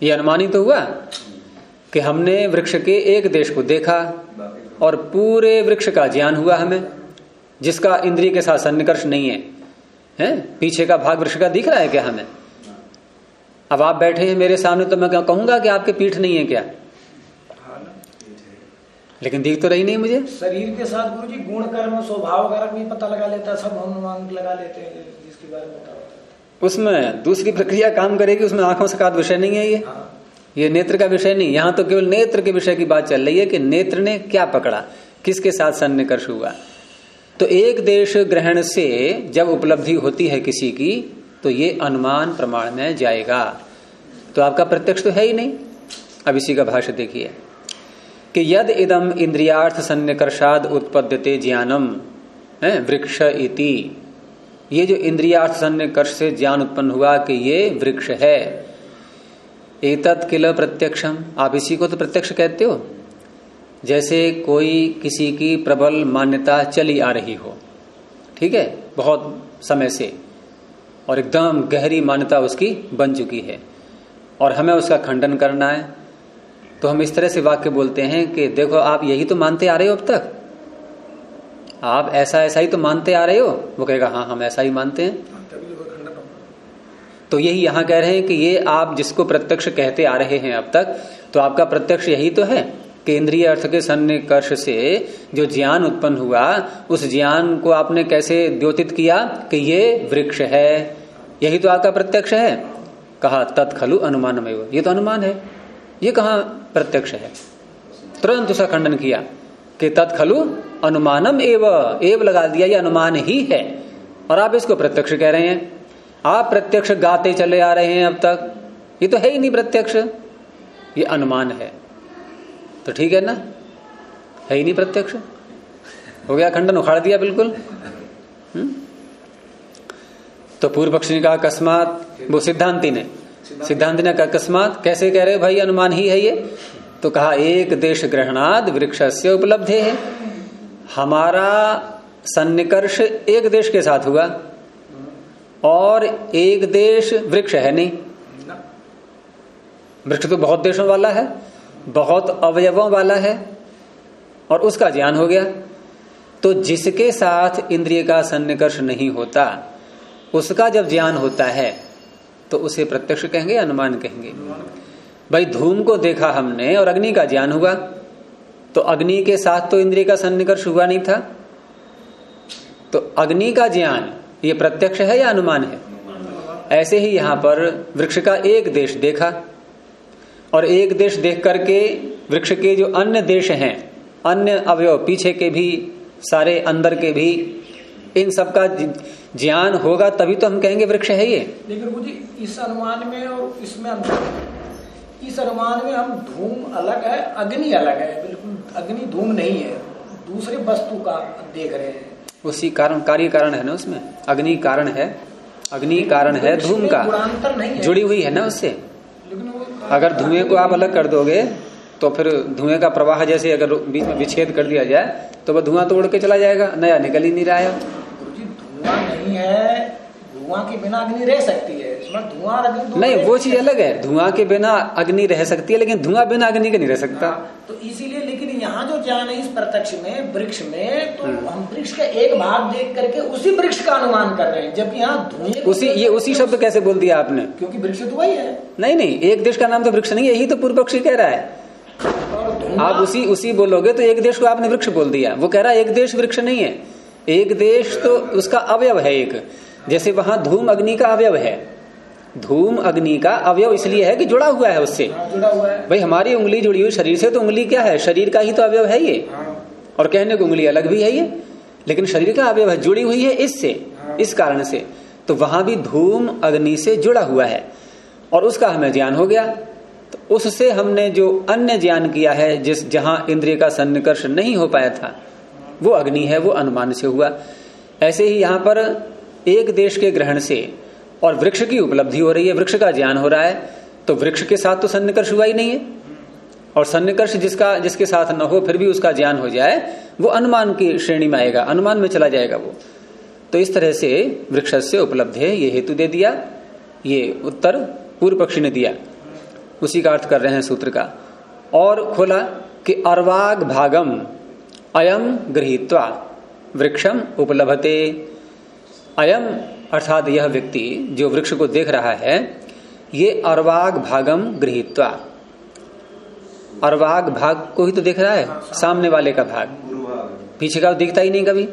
ये अनुमान ही तो हुआ कि हमने वृक्ष के एक देश को देखा और पूरे वृक्ष का ज्ञान हुआ हमें, जिसका इंद्रिय के साथ सन्निकर्ष नहीं है, हैं? पीछे का भाग वृक्ष का दिख रहा है क्या हमें? अब आप बैठे हैं मेरे सामने तो मैं क्या कहूंगा कि आपके पीठ नहीं है क्या? लेकिन दिख तो रही नहीं मुझे। शरीर के साथ गुरु जी गुण कर्म स्वभाव वगैरह भी पता लगा लेता है, सब अनुमान लगा लेते हैं जिसके बारे में बता। उसमें दूसरी प्रक्रिया काम करेगी, उसमें आंखों से का विषय नहीं है ये। ये नेत्र का विषय नहीं, यहाँ तो केवल नेत्र के विषय की बात चल रही है कि नेत्र ने क्या पकड़ा, किसके साथ सन्निकर्ष हुआ। तो एक देश ग्रहण से जब उपलब्धि होती है किसी की, तो ये अनुमान प्रमाण में जाएगा। तो आपका प्रत्यक्ष तो है ही नहीं। अब इसी का भाष्य देखिए कि यद इदम इंद्रियार्थ सन्निकर्षाद उत्पद्यते ज्ञानम वृक्ष इति। ये जो इंद्रियार्थ सन्निकर्ष से ज्ञान उत्पन्न हुआ कि ये वृक्ष है, एतत् किल प्रत्यक्षम। आप इसी को तो प्रत्यक्ष कहते हो। जैसे कोई किसी की प्रबल मान्यता चली आ रही हो, ठीक है, बहुत समय से, और एकदम गहरी मान्यता उसकी बन चुकी है और हमें उसका खंडन करना है, तो हम इस तरह से वाक्य बोलते हैं कि देखो आप यही तो मानते आ रहे हो अब तक, आप ऐसा ऐसा ही तो मानते आ रहे हो। वो कहेगा हाँ हम ऐसा ही मानते हैं। तो यही यहां कह रहे हैं कि ये आप जिसको प्रत्यक्ष कहते आ रहे हैं अब तक, तो आपका प्रत्यक्ष यही तो है कि इंद्रिय अर्थ के सन्निकर्ष से जो ज्ञान उत्पन्न हुआ, उस ज्ञान को आपने कैसे द्योतित किया कि ये वृक्ष है। यही तो आपका प्रत्यक्ष है। कहा तत्खलु अनुमानमेव, ये तो अनुमान है, ये कहाँ प्रत्यक्ष है। तुरंत उसका खंडन किया कि तत्खलु अनुमानम एव लगा दिया, ये अनुमान ही है और आप इसको प्रत्यक्ष कह रहे हैं। आप प्रत्यक्ष गाते चले आ रहे हैं अब तक, ये तो है ही नहीं प्रत्यक्ष, ये अनुमान है। तो ठीक है ना, है ही नहीं प्रत्यक्ष, हो गया खंडन, उखाड़ दिया बिल्कुल। तो पूर्व पक्षी ने कहा अकस्मात, वो सिद्धांति ने कहा अकस्मात कैसे कह रहे हो भाई, अनुमान ही है ये। तो कहा एक देश ग्रहणाद वृक्षस्य उपलब्धे है। हमारा सन्निकर्ष एक देश के साथ हुआ और एक देश वृक्ष है नहीं। वृक्ष तो बहुत देशों वाला है, बहुत अवयवों वाला है और उसका ज्ञान हो गया। तो जिसके साथ इंद्रिय का सन्निकर्ष नहीं होता, उसका जब ज्ञान होता है तो उसे प्रत्यक्ष कहेंगे, अनुमान कहेंगे। भाई धूम को देखा हमने और अग्नि का ज्ञान हुआ, तो अग्नि के साथ तो इंद्रिय का सन्निकर्ष हुआ नहीं था, तो अग्नि का ज्ञान ये प्रत्यक्ष है या अनुमान है? ऐसे ही यहां पर वृक्ष का एक देश देखा और एक देश देख करके वृक्ष के जो अन्य देश हैं, अन्य अवयव पीछे के भी, सारे अंदर के भी, इन सब का ज्ञान होगा तभी तो हम कहेंगे वृक्ष है ये। लेकिन मुझे इस अनुमान में और इसमें, इस अनुमान में हम धूम अलग है, अग्नि अलग है, बिल्कुल अग्नि धूम नहीं है, दूसरे वस्तु का देख रहे हैं। उसी कारण, कार्य कारण है ना उसमें, अग्नि कारण है, अग्नि कारण है धूम का, जुड़ी हुई है ना उससे। अगर धुएं को आप अलग कर दोगे तो फिर धुएं का प्रवाह जैसे अगर बीच में विच्छेद कर दिया जाए तो वह धुआं तो उड़ के चला जाएगा, नया निकल ही नहीं रहा है। धुआं नहीं है, धुआं के बिना अग्नि रह सकती है, इसमें धुआं अग्नि नहीं, वो चीज अलग है। धुआं के बिना अग्नि रह सकती है, लेकिन धुआं बिना अग्नि के नहीं रह सकता। तो इसीलिए, लेकिन यहाँ जो ज्ञान है इस प्रत्यक्ष में, वृक्ष में, तो हम वृक्ष का एक भाग देख करके उसी वृक्ष का अनुमान कर रहे हैं, जबकि यहाँ धुएं ये उसी शब्द कैसे बोल दिया आपने? क्योंकि वृक्ष तो वही है। नहीं, एक देश का नाम तो वृक्ष नहीं है, यही तो पूर्व पक्षी कह रहा है। आप उसी बोलोगे तो एक देश को आपने वृक्ष बोल दिया। वो कह रहा है एक देश वृक्ष नहीं है, एक देश तो उसका अवयव है एक। जैसे वहां धूम अग्नि का अवयव है, धूम अग्नि का अवयव इसलिए है कि जुड़ा हुआ है उससे। जुड़ा हुआ है भाई, हमारी उंगली जुड़ी हुई शरीर से, तो उंगली क्या है? शरीर का ही तो अवयव है ये। और कहने को उंगली अलग भी है ये, लेकिन शरीर का अवयव है, जुड़ी हुई है इससे, इस कारण से। तो वहां भी धूम अग्नि से जुड़ा हुआ है और उसका हमें ज्ञान हो गया। तो उससे हमने जो अन्य ज्ञान किया है, जिस जहां इंद्रिय का सन्निकर्ष नहीं हो पाया था, वो अग्नि है, वो अनुमान से हुआ। ऐसे ही यहां पर एक देश के ग्रहण से और वृक्ष की उपलब्धि हो रही है, वृक्ष का ज्ञान हो रहा है, तो वृक्ष के साथ तो सन्निकर्ष हुआ ही नहीं है। और सन्निकर्ष जिसके साथ न हो फिर भी उसका ज्ञान हो जाए, वो अनुमान की श्रेणी में आएगा, अनुमान में चला जाएगा वो। तो इस तरह से वृक्ष से उपलब्ध है, ये हेतु दे दिया, ये उत्तर पूर्व पक्षी ने दिया। उसी का अर्थ कर रहे हैं सूत्र का। और खोला कि अर्वाग भागम अयम गृहीत्वा वृक्षम उपलभते। अयम अर्थात यह व्यक्ति जो वृक्ष को देख रहा है, ये अर्वाग भागम गृहीत्वा, अर्वाग भाग को ही तो देख रहा है, सामने वाले का भाग, पीछे का तो दिखता ही नहीं कभी।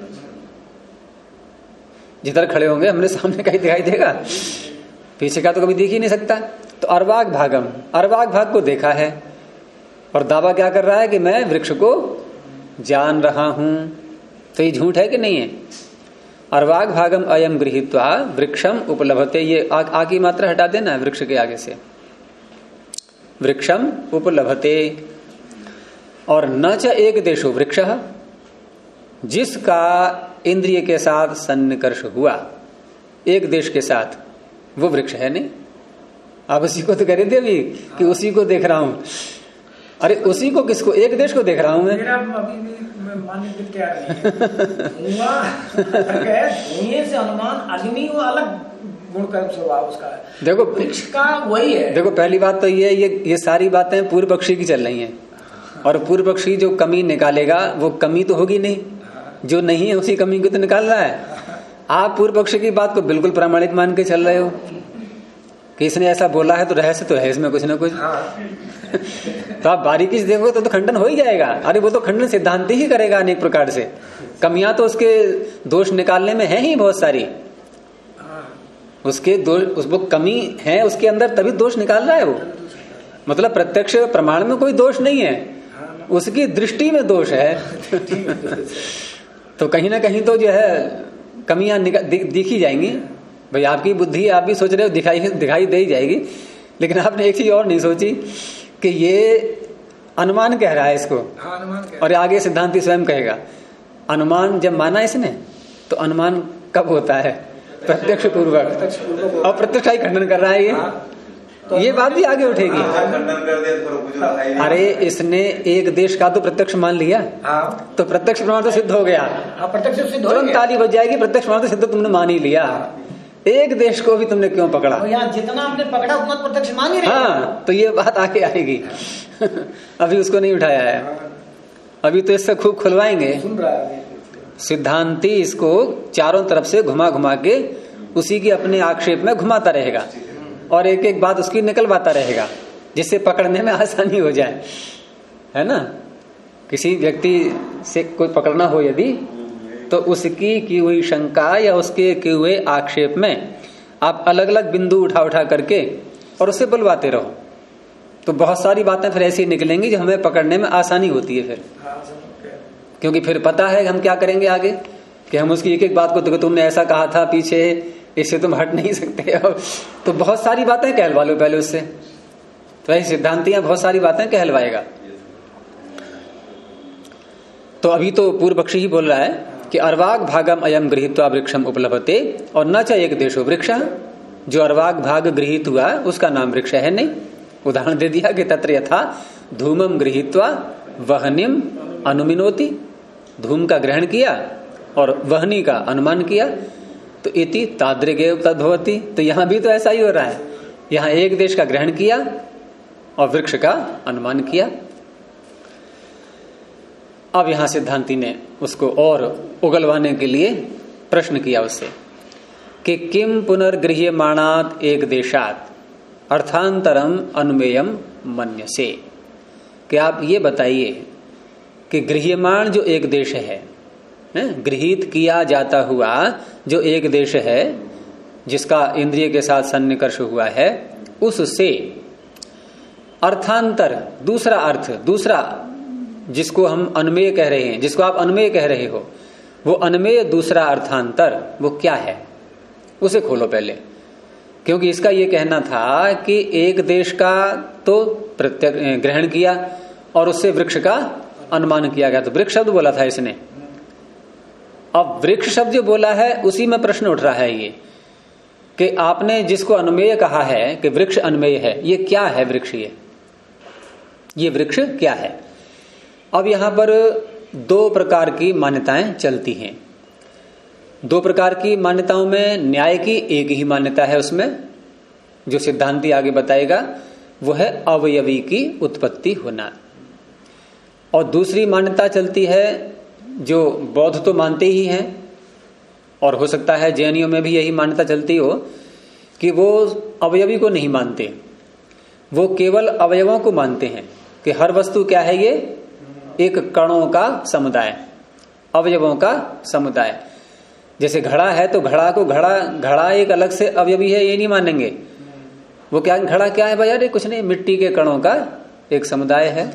जिधर खड़े होंगे हमने सामने का ही दिखाई देगा, पीछे का तो कभी देख ही नहीं सकता। तो अर्वाग भागम, अर्वाग भाग को देखा है और दावा क्या कर रहा है कि मैं वृक्ष को जान रहा हूं। तो ये झूठ है कि नहीं है? अर्वाग भागम अयम गृहीत्वा वृक्षम उपलभते, ये आ की मात्रा हटा देना है वृक्ष के आगे से, वृक्षम उपलभते। और न च एक देशो वृक्ष, जिसका इंद्रिय के साथ सन्निकर्ष हुआ, एक देश के साथ, वो वृक्ष है नहीं। आप उसी को तो कह रहे थे अभी कि उसी को देख रहा हूं। अरे उसी को, किसको? एक देश को देख रहा हूं मैं। मेरा अभी भी मानने के तैयार नहीं है। धुएं से अनुमान अग्नि वो अलग गुणकर्म स्वभाव उसका है। देखो वृक्ष का वही है। देखो पहली बात तो ये सारी बातें पूर्व पक्षी की चल रही हैं, और पूर्व पक्षी जो कमी निकालेगा वो कमी तो होगी नहीं, जो नहीं है उसी कमी को तो निकाल रहा है। आप पूर्व पक्षी की बात को बिल्कुल प्रामाणिक मान के चल रहे हो कि इसने ऐसा बोला है तो रहस्य तो है इसमें कुछ ना कुछ। तो आप बारीकी से देखो तो खंडन हो ही जाएगा। अरे वो तो खंडन सिद्धांत ही करेगा अनेक प्रकार से। कमियां तो उसके दोष निकालने में है ही बहुत सारी, उसके दोष, उसको कमी है उसके अंदर, तभी दोष निकाल रहा है वो। मतलब प्रत्यक्ष प्रमाण में कोई दोष नहीं है, उसकी दृष्टि में दोष है। तो कहीं ना कहीं तो जो है कमियां दिखी जाएंगी। भाई आपकी बुद्धि, आप भी सोच रहे हो दिखाई दे ही जाएगी, लेकिन आपने एक चीज और नहीं सोची कि ये अनुमान कह रहा है इसको। अनुमान कह, और आगे सिद्धांती स्वयं कहेगा अनुमान जब माना इसने, तो अनुमान कब होता है? प्रत्यक्ष पूर्वक। और प्रत्यक्ष का ही खंडन कर रहा है ये। तो ये बात भी आगे उठेगी। अरे इसने एक देश का तो प्रत्यक्ष मान लिया, तो प्रत्यक्ष प्रमाण तो सिद्ध हो गया, प्रत्यक्ष सिद्ध हो तुरंत ताली बज जाएगी। प्रत्यक्ष प्रमाण तो सिद्ध तुमने मान ही लिया, एक देश को भी तुमने क्यों पकड़ा? यार जितना आपने पकड़ा उतना प्रत्यक्ष मान ही रहे। हाँ, तो ये बात आगे आएगी। अभी उसको नहीं उठाया है, अभी तो इससे खूब खुलवाएंगे। सिद्धांती इसको चारों तरफ से घुमा घुमा के उसी के अपने आक्षेप में घुमाता रहेगा और एक एक बात उसकी निकलवाता रहेगा, जिससे पकड़ने में आसानी हो जाए, है ना। किसी व्यक्ति से कोई पकड़ना हो यदि, तो उसकी की हुई शंका या उसके किए हुए आक्षेप में आप अलग अलग बिंदु उठा उठा करके और उससे बुलवाते रहो, तो बहुत सारी बातें फिर ऐसी निकलेंगी जो हमें पकड़ने में आसानी होती है फिर। क्योंकि फिर पता है हम क्या करेंगे आगे, कि हम उसकी एक एक बात को, देखो तुमने ऐसा कहा था पीछे, इससे तुम हट नहीं सकते हो, तो बहुत सारी बातें कहलवा लो पहले उससे। तो ऐसी सिद्धांतियां बहुत सारी बातें कहलवाएगा। तो अभी तो पूर्व पक्षी ही बोल रहा है कि अर्वाग भागम अयम गृहीत्वा वृक्षम उपलभते, और न च एक देशो वृक्ष, जो अर्वाग भाग गृहीत हुआ उसका नाम वृक्ष है नहीं। उदाहरण दे दिया कि तत्र यथा धूमम गृहीत्वा वहनिम अनुमिनोति, धूम का ग्रहण किया और वहनी का अनुमान किया, तो इति तादृगे तद्भवति। तो यहां भी तो ऐसा ही हो रहा है, यहां एक देश का ग्रहण किया और वृक्ष का अनुमान किया। अब यहां सिद्धांति ने उसको और उगलवाने के लिए प्रश्न किया उससे कि किम पुनर्गृह्यमाणात् एक देशात् अर्थांतरम अनुमेयम मन्यसे, कि आप ये बताइए कि गृह्यमाण जो एक देश है, गृहीत किया जाता हुआ जो एक देश है, जिसका इंद्रिय के साथ सन्निकर्ष हुआ है, उससे अर्थांतर, दूसरा अर्थ, दूसरा जिसको हम अनुमेय कह रहे हैं, जिसको आप अनुमेय कह रहे हो, वो अनुमेय दूसरा अर्थांतर वो क्या है, उसे खोलो पहले। क्योंकि इसका ये कहना था कि एक देश का तो प्रत्यक्ष ग्रहण किया और उससे वृक्ष का अनुमान किया गया, तो वृक्ष शब्द बोला था इसने। अब वृक्ष शब्द जो बोला है उसी में प्रश्न उठ रहा है ये कि आपने जिसको अनुमेय कहा है कि वृक्ष अनुमेय है, ये क्या है वृक्ष? ये वृक्ष क्या है? अब यहां पर दो प्रकार की मान्यताएं चलती हैं। दो प्रकार की मान्यताओं में न्याय की एक ही मान्यता है, उसमें जो सिद्धांती आगे बताएगा वो है अवयवी की उत्पत्ति होना। और दूसरी मान्यता चलती है जो बौद्ध तो मानते ही हैं, और हो सकता है जैनियों में भी यही मान्यता चलती हो कि वो अवयवी को नहीं मानते, वो केवल अवयवों को मानते हैं कि हर वस्तु क्या है, ये एक कणों का समुदाय, अवयवों का समुदाय। जैसे घड़ा है तो घड़ा को घड़ा एक अलग से अवयवी है ये नहीं मानेंगे। वो क्या घड़ा क्या है भाई, यार कुछ नहीं, मिट्टी के कणों का एक समुदाय है।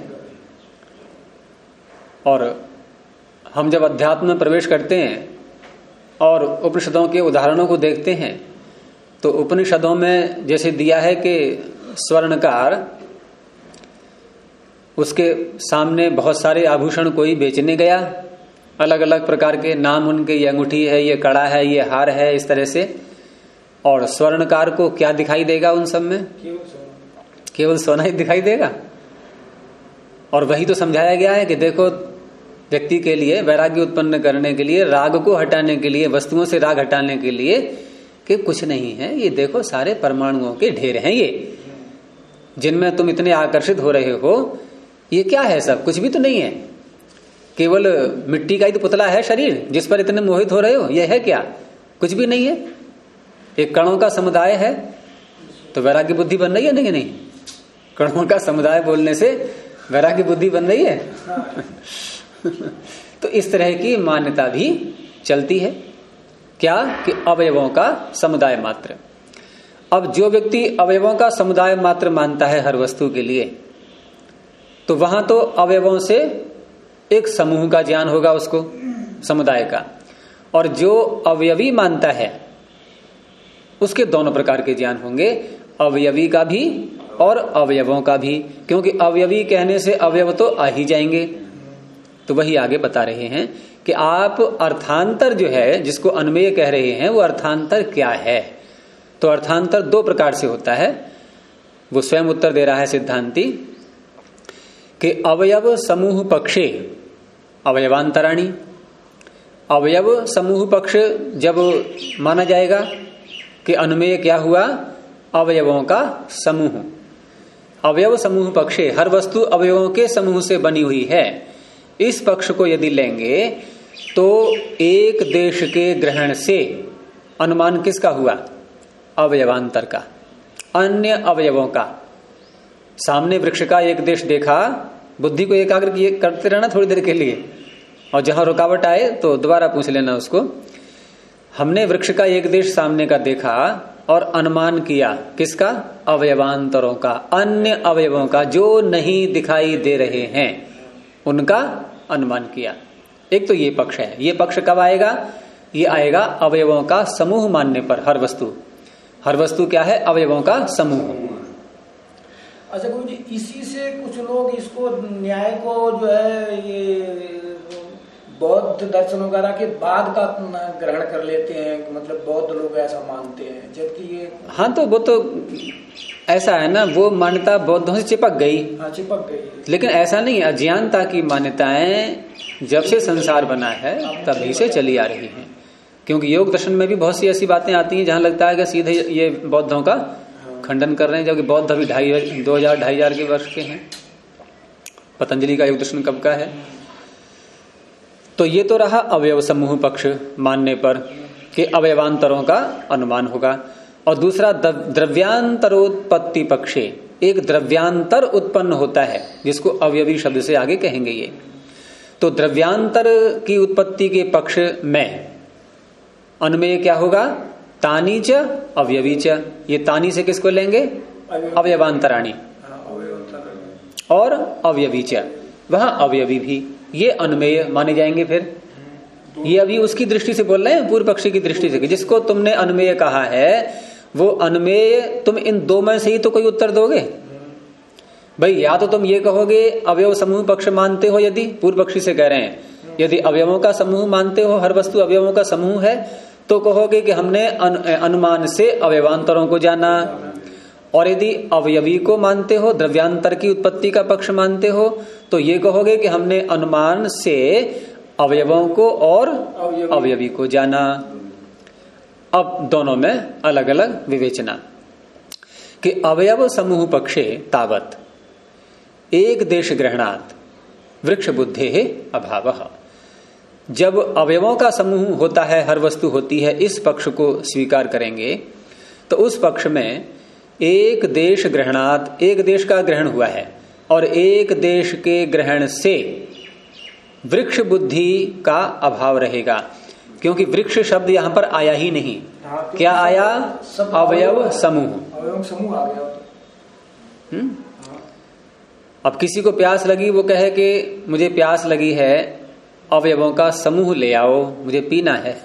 और हम जब अध्यात्म में प्रवेश करते हैं और उपनिषदों के उदाहरणों को देखते हैं तो उपनिषदों में जैसे दिया है कि स्वर्णकार, उसके सामने बहुत सारे आभूषण कोई बेचने गया, अलग अलग प्रकार के नाम उनके, ये अंगूठी है, ये कड़ा है, ये हार है, इस तरह से। और स्वर्णकार को क्या दिखाई देगा उन सब में? केवल सोना ही दिखाई देगा। और वही तो समझाया गया है कि देखो, व्यक्ति के लिए वैराग्य उत्पन्न करने के लिए, राग को हटाने के लिए, वस्तुओं से राग हटाने के लिए, कि कुछ नहीं है, ये देखो सारे परमाणुओं के ढेर हैं ये, जिनमें तुम इतने आकर्षित हो रहे हो, ये क्या है? सब कुछ भी तो नहीं है, केवल मिट्टी का ही तो पुतला है शरीर जिस पर इतने मोहित हो रहे हो। ये है क्या? कुछ भी नहीं है, एक कणों का समुदाय है। तो वैराग्य बुद्धि बन रही है नहीं? नहीं, कणों का समुदाय बोलने से वैराग्य बुद्धि बन रही है। तो इस तरह की मान्यता भी चलती है, क्या कि अवयवों का समुदाय मात्र। अब जो व्यक्ति अवयवों का समुदाय मात्र मानता है हर वस्तु के लिए, तो वहां तो अवयवों से एक समूह का ज्ञान होगा उसको, समुदाय का। और जो अवयवी मानता है उसके दोनों प्रकार के ज्ञान होंगे, अवयवी का भी और अवयवों का भी, क्योंकि अवयवी कहने से अवयव तो आ ही जाएंगे। तो वही आगे बता रहे हैं कि आप अर्थांतर जो है, जिसको अन्वय कह रहे हैं, वो अर्थांतर क्या है? तो अर्थांतर दो प्रकार से होता है, वो स्वयं उत्तर दे रहा है सिद्धांती कि अवयव समूह पक्षे अवयवांतराणी। अवयव समूह पक्ष जब माना जाएगा कि अनुमेय क्या हुआ? अवयवों का समूह। अवयव समूह पक्षे, हर वस्तु अवयवों के समूह से बनी हुई है। इस पक्ष को यदि लेंगे तो एक देश के ग्रहण से अनुमान किसका हुआ? अवयवांतर का, अन्य अवयवों का। सामने वृक्ष का एक देश देखा, बुद्धि को एकाग्र करते रहना थोड़ी देर के लिए, और जहां रुकावट आए तो दोबारा पूछ लेना उसको। हमने वृक्ष का एक देश सामने का देखा और अनुमान किया किसका? अवयवांतरों का, अन्य अवयवों का, जो नहीं दिखाई दे रहे हैं उनका अनुमान किया। एक तो ये पक्ष है। ये पक्ष कब आएगा? ये आएगा अवयवों का समूह मानने पर। हर वस्तु क्या है? अवयवों का समूह। अच्छा गुरु जी, इसी से कुछ लोग इसको न्याय को जो है ये बौद्ध दर्शन वगैरह के बाद का ग्रहण कर लेते हैं, मतलब बौद्ध लोग ऐसा मानते हैं, जबकि ये हाँ, तो वो तो ऐसा है ना, वो मान्यता बौद्धों से चिपक गई। हाँ, चिपक गई। लेकिन ऐसा नहीं, अज्ञानता की मान्यताएं जब से संसार बना है तभी से चली आ रही हैं। क्योंकि योग दर्शन में भी बहुत सी ऐसी बातें आती हैं जहां लगता है कि सीधे ये बौद्धों का खंडन कर रहे हैं, जबकि बौद्ध अभी 2,000-2,500 के वर्ष के हैं। पतंजलि का योग दर्शन कब का है? तो ये तो रहा अवयव समूह पक्ष मानने पर कि अवयवांतरों का अनुमान होगा। और दूसरा द्रव्यांतरोत्पत्ति पक्षे, एक द्रव्यांतर उत्पन्न होता है जिसको अवयवी शब्द से आगे कहेंगे ये। तो द्रव्यांतर की उत्पत्ति के पक्ष में अनुमेय क्या होगा? तानी च अवयवी च। ये तानी से किसको लेंगे? अवयवांतराणी। और अवयवी च, वहां अवयवी भी, ये अनुमेय माने जाएंगे। फिर ये अभी उसकी दृष्टि से बोल रहे हैं, पूर्व पक्षी की दृष्टि से, कि जिसको तुमने अनुमेय कहा है वो अनुमेय, तुम इन दो में से ही तो कोई उत्तर दोगे भाई। या तो तुम ये कहोगे अवयव समूह पक्ष मानते हो, यदि पूर्व पक्षी से कह रहे हैं, यदि अवयवों का समूह मानते हो, हर वस्तु अवयवों का समूह है, तो कहोगे कि हमने अनुमान से अवयवांतरों को जाना। और यदि अवयवी को मानते हो, द्रव्यांतर की उत्पत्ति का पक्ष मानते हो, तो ये कहोगे कि हमने अनुमान से अवयवों को और अवयवी को जाना। अब दोनों में अलग अलग विवेचना कि अवयव समूह पक्षे तावत एक देश ग्रहणात् वृक्ष बुद्धे अभावः। जब अवयवों का समूह होता है, हर वस्तु होती है, इस पक्ष को स्वीकार करेंगे तो उस पक्ष में एक देश ग्रहणात्, एक देश का ग्रहण हुआ है और एक देश के ग्रहण से वृक्ष बुद्धि का अभाव रहेगा, क्योंकि वृक्ष शब्द यहां पर आया ही नहीं। क्या आया? अवयव समूह। अवयव समूह आ गया। अब किसी को प्यास लगी, वो कहे कि मुझे प्यास लगी है, अवयवों का समूह ले आओ, मुझे पीना है।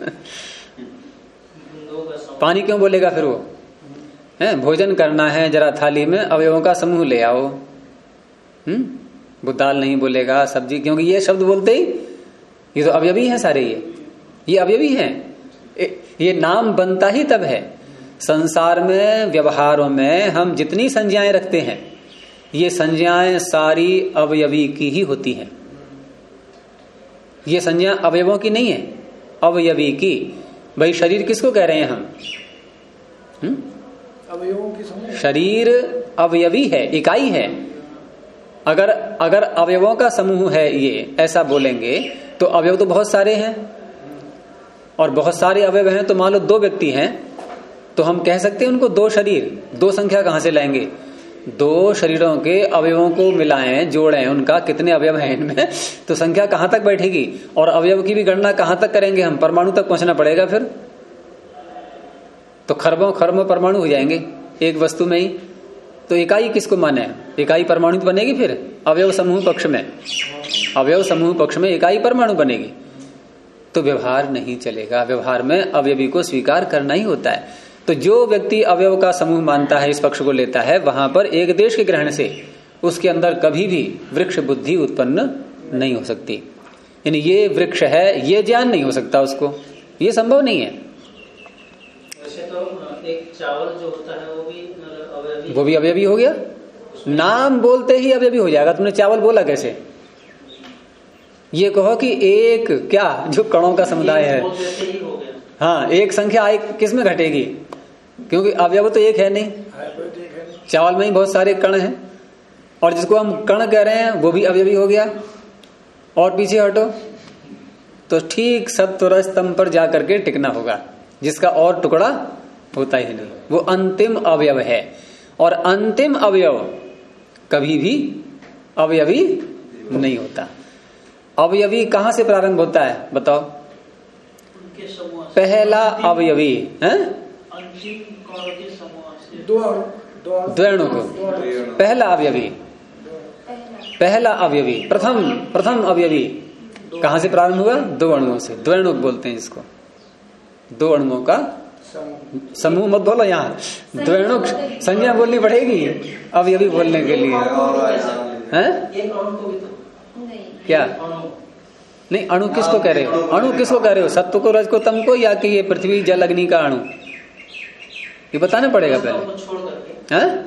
पानी क्यों बोलेगा फिर वो? भोजन करना है, जरा थाली में अवयवों का समूह ले आओ। वो दाल नहीं बोलेगा, सब्जी, क्योंकि ये शब्द बोलते ही ये तो अवयवी है सारे, ये अवयवी हैं। ये नाम बनता ही तब है। संसार में, व्यवहारों में हम जितनी संज्ञाएं रखते हैं, ये संज्ञाएं सारी अवयवी की ही होती हैं। ये संज्ञा अवयवों की नहीं है, अवयवी की। भाई शरीर किसको कह रहे हैं हम? अवयवों की समूह। शरीर अवयवी है, इकाई है। अगर अवयवों का समूह है ये, ऐसा बोलेंगे तो अवयव तो बहुत सारे हैं, और बहुत सारे अवयव हैं तो मान लो 2 व्यक्ति हैं, तो हम कह सकते हैं उनको 2 शरीर। 2 संख्या कहां से लाएंगे? 2 शरीरों के अवयवों को मिलाएं, जोड़ें, उनका कितने अवयव हैं इनमें, तो संख्या कहां तक बैठेगी? और अवयव की भी गणना कहां तक करेंगे हम? परमाणु तक पहुंचना पड़ेगा फिर तो खरबों परमाणु हो जाएंगे एक वस्तु में ही। तो इकाई किसको माने? इकाई परमाणु बनेगी फिर अवयव समूह पक्ष में। अवयव समूह पक्ष में इकाई परमाणु बनेगी तो व्यवहार नहीं चलेगा। व्यवहार में अवयवी को स्वीकार करना ही होता है। तो जो व्यक्ति अवयव का समूह मानता है, इस पक्ष को लेता है, वहां पर एक देश के ग्रहण से उसके अंदर कभी भी वृक्ष बुद्धि उत्पन्न नहीं हो सकती। यानी ये वृक्ष है, ये ज्ञान नहीं हो सकता उसको, ये संभव नहीं है। वैसे तो एक चावल जो होता है वो भी अवयवी हो गया। नाम बोलते ही अवयवी हो जाएगा। तुमने चावल बोला कैसे? ये कहो कि एक क्या जो कणों का समुदाय है, हाँ, एक संख्या एक किस में घटेगी? क्योंकि अवयव तो एक है नहीं, चावल में ही बहुत सारे कण हैं, और जिसको हम कण कह रहे हैं वो भी अवयवी हो गया। और पीछे हटो तो ठीक सत्वर स्तंभ पर जाकर के टिकना होगा, जिसका और टुकड़ा होता ही नहीं, वो अंतिम अवयव है। और अंतिम अवयव कभी भी अवयवी नहीं होता। अवयवी कहां से प्रारंभ होता है बताओ? पहला अवयवी है द्वैणु को, पहला अवयवी, पहला अवयवी, प्रथम अवयवी कहां से प्रारंभ हुआ? 2 अणुओं से। द्वैणु बोलते हैं इसको, 2 अणुओं का समूह। मत बोलो यहाँ, द्वैणु संज्ञा बोलनी पड़ेगी अवयवी बोलने के लिए। हैं? क्या नहीं, अणु किसको कह रहे हो? अणु किसको कह रहे हो? सत्व को, रज को, तम को, या कि ये पृथ्वी जल अग्नि का अणु? ये बताना पड़ेगा पहले। हैं?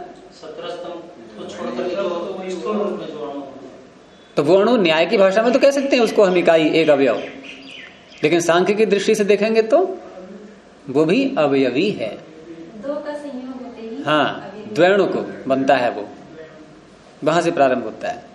तो वो अणु न्याय की भाषा में तो कह सकते हैं उसको हम इकाई, एक अवयव, लेकिन सांख्य की दृष्टि से देखेंगे तो वो भी अवयवी है। 2 का संयोग होते ही हाँ, द्वैणु को बनता है, वो वहां से प्रारंभ होता है।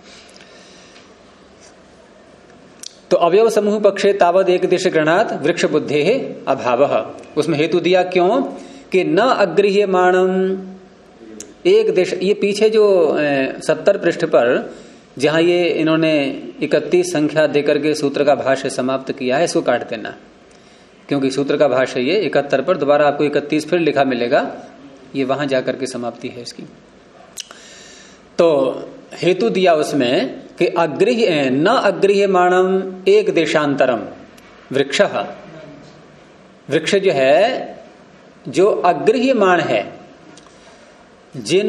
तो अवयव समूह पक्षे तावद एक देश ग्रहणात् वृक्ष बुद्धे अभावः। उसमें हेतु दिया क्यों कि न अगृह्यमाणम एक देश। ये पीछे जो 70 पृष्ठ पर जहां ये इन्होंने 31 संख्या देकर के सूत्र का भाष्य समाप्त किया है, इसको काट देना, क्योंकि सूत्र का भाष्य ये 71 पर, दोबारा आपको 31 फिर लिखा मिलेगा, ये वहां जाकर के समाप्ति है इसकी। तो हेतु दिया उसमें कि अगृह्य न अगृह्यमाणम एक देशांतरम वृक्ष। वृक्ष जो है, जो अगृह्यमाण है, जिन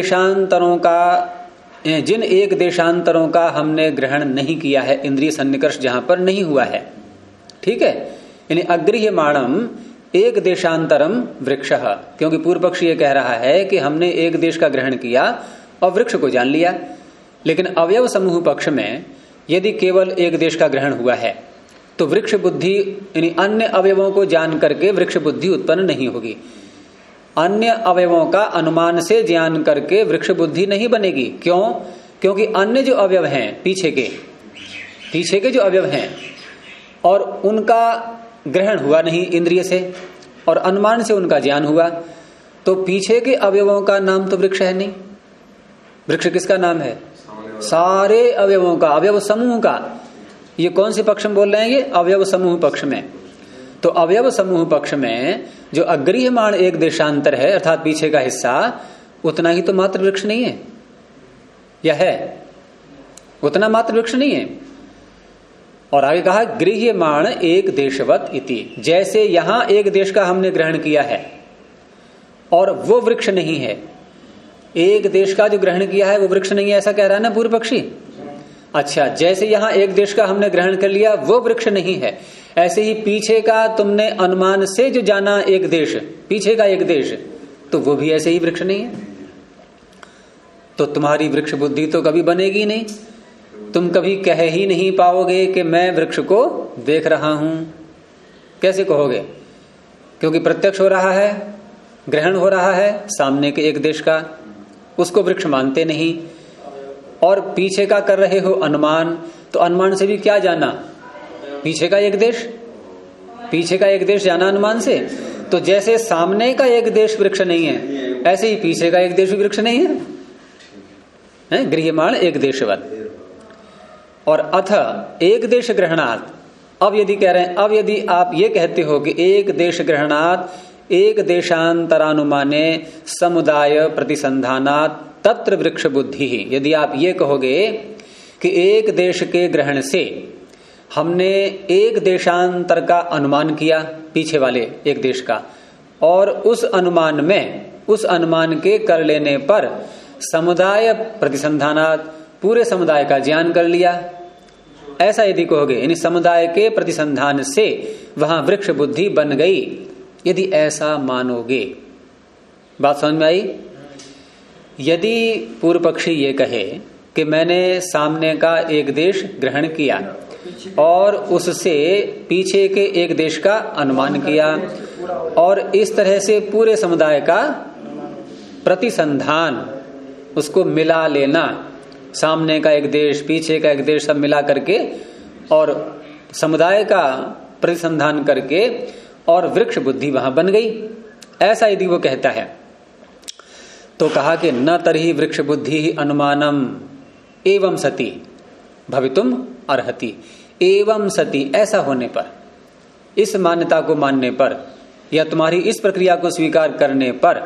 एक देशांतरों का हमने ग्रहण नहीं किया है, इंद्रिय सन्निकर्ष जहां पर नहीं हुआ है, ठीक है, यानी अगृह्यमाणम एक देशांतरम वृक्ष। क्योंकि पूर्व पक्ष ये कह रहा है कि हमने एक देश का ग्रहण किया और वृक्ष को जान लिया, लेकिन अवयव समूह पक्ष में यदि केवल एक देश का ग्रहण हुआ है तो वृक्ष बुद्धि, यानी अन्य अवयवों को जान करके वृक्ष बुद्धि उत्पन्न नहीं होगी। अन्य अवयवों का अनुमान से ज्ञान करके वृक्ष बुद्धि नहीं बनेगी। क्यों? क्योंकि अन्य जो अवयव हैं पीछे के जो अवयव हैं और उनका ग्रहण हुआ नहीं इंद्रिय से और अनुमान से उनका ज्ञान हुआ, तो पीछे के अवयवों का नाम तो वृक्ष है नहीं। वृक्ष किसका नाम है? सारे अवयवों का, अवयव समूह का। ये कौन से पक्ष में बोल रहे हैं? ये अवयव समूह पक्ष में। तो अवयव समूह पक्ष में जो अग्रीयमाण एक देशांतर है अर्थात पीछे का हिस्सा, उतना ही तो मात्र वृक्ष नहीं है, या है? उतना मात्र वृक्ष नहीं है। और आगे कहा गृह्यमाण एक देशवत इति, जैसे यहां एक देश का हमने ग्रहण किया है और वो वृक्ष नहीं है। एक देश का जो ग्रहण किया है वो वृक्ष नहीं है, ऐसा कह रहा है ना पूर्व पक्षी। अच्छा, जैसे यहां एक देश का हमने ग्रहण कर लिया वो वृक्ष नहीं है, ऐसे ही पीछे का तुमने अनुमान से जो जाना एक देश, पीछे का एक देश, तो वो भी ऐसे ही वृक्ष नहीं है। तो तुम्हारी वृक्ष बुद्धि तो कभी बनेगी नहीं। तुम कभी कह ही नहीं पाओगे कि मैं वृक्ष को देख रहा हूं। कैसे कहोगे? क्योंकि प्रत्यक्ष हो रहा है, ग्रहण हो रहा है सामने के एक देश का, उसको वृक्ष मानते नहीं। और पीछे का कर रहे हो अनुमान, तो अनुमान से भी क्या जाना? पीछे का एक देश, पीछे का एक देश जाना अनुमान से। तो जैसे सामने का एक देश वृक्ष नहीं है, ऐसे ही पीछे का एक देश भी वृक्ष नहीं है, गृह्यमाण एक देशवत। और अथ एक देश ग्रहणात्, अब यदि कह रहे हैं, अब यदि आप ये कहते हो कि एक देश ग्रहणात् एक देशांतरानुमाने समुदाय प्रतिसंधानात् तत्र वृक्ष बुद्धि, यदि आप ये कहोगे कि एक देश के ग्रहण से हमने एक देशांतर का अनुमान किया, पीछे वाले एक देश का, और उस अनुमान के कर लेने पर समुदाय प्रतिसंधानात् पूरे समुदाय का ज्ञान कर लिया, ऐसा यदि कहोगे, यानी समुदाय के प्रतिसंधान से वहां वृक्ष बुद्धि बन गई, यदि ऐसा मानोगे। बात समझ में आई? यदि पूर्व पक्षी ये कहे कि मैंने सामने का एक देश ग्रहण किया और उससे पीछे के एक देश का अनुमान किया और इस तरह से पूरे समुदाय का प्रतिसंधान, उसको मिला लेना, सामने का एक देश पीछे का एक देश सब मिला करके और समुदाय का प्रतिसंधान करके और वृक्ष बुद्धि वहां बन गई, ऐसा यदि वो कहता है तो कहा कि न तरही वृक्ष बुद्धि अनुमानम एवं सती भवितुम अर्हति। एवं सती, ऐसा होने पर, इस मान्यता को मानने पर या तुम्हारी इस प्रक्रिया को स्वीकार करने पर,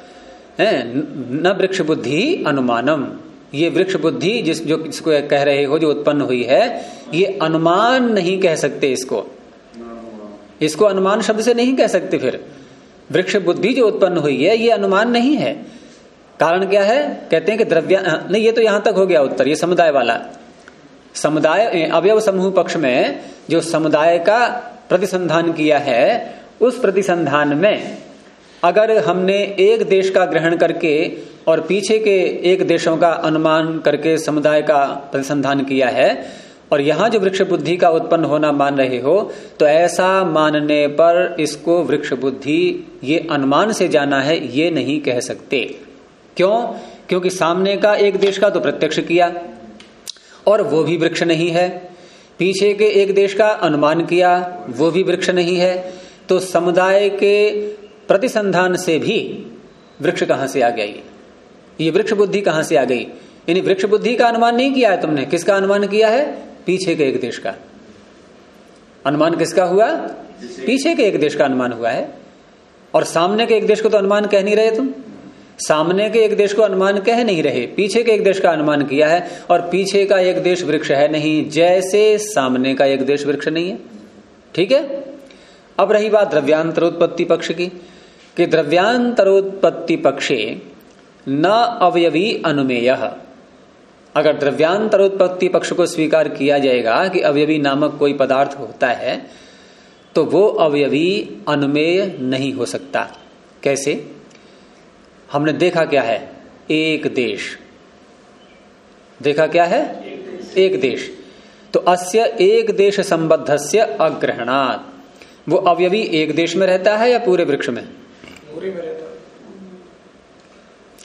न वृक्ष बुद्धि अनुमानम, ये वृक्ष बुद्धि जिसको कह रहे हो जो उत्पन्न हुई है, ये अनुमान नहीं कह सकते इसको अनुमान शब्द से नहीं कह सकते। फिर वृक्ष बुद्धि जो उत्पन्न हुई है ये अनुमान नहीं है। कारण क्या है? कहते हैं कि नहीं, ये तो यहां तक हो गया उत्तर, ये समुदाय वाला। समुदाय अवयव समूह पक्ष में जो समुदाय का प्रतिसंधान किया है, उस प्रतिसंधान में अगर हमने एक देश का ग्रहण करके और पीछे के एक देशों का अनुमान करके समुदाय का प्रतिसंधान किया है और यहां जो वृक्ष बुद्धि का उत्पन्न होना मान रहे हो, तो ऐसा मानने पर इसको वृक्ष बुद्धि ये अनुमान से जाना है ये नहीं कह सकते। क्यों? क्योंकि सामने का एक देश का तो प्रत्यक्ष किया और वो भी वृक्ष नहीं है, पीछे के एक देश का अनुमान किया वो भी वृक्ष नहीं है, तो समुदाय के प्रतिसंधान से भी वृक्ष कहां से आ गया? ये वृक्ष बुद्धि कहां से आ गई? यानी वृक्ष बुद्धि का अनुमान नहीं किया है तुमने। किसका अनुमान किया है? पीछे के एक देश का अनुमान। किसका हुआ? पीछे के एक देश का अनुमान हुआ है। और सामने के एक देश को तो अनुमान कह नहीं रहे तुम, सामने के एक देश को अनुमान कह नहीं रहे, पीछे के एक देश का अनुमान किया है और पीछे का एक देश वृक्ष है नहीं, जैसे सामने का एक देश वृक्ष नहीं है। ठीक है। अब रही बात द्रव्यांतरोत्पत्ति पक्ष की, कि द्रव्यांतरोत्पत्ति पक्षे न अवयवी अनुमेय। अगर द्रव्यांतरोत्पत्ति पक्ष को स्वीकार किया जाएगा कि अवयवी नामक कोई पदार्थ होता है, तो वो अवयवी अनुमेय नहीं हो सकता। कैसे? हमने देखा क्या है? एक देश। देखा क्या है? एक देश। तो अस्य एक देश संबद्धस्य अग्रहणात्, वो अवयवी एक देश में रहता है या पूरे वृक्ष में? पूरे में रहता है।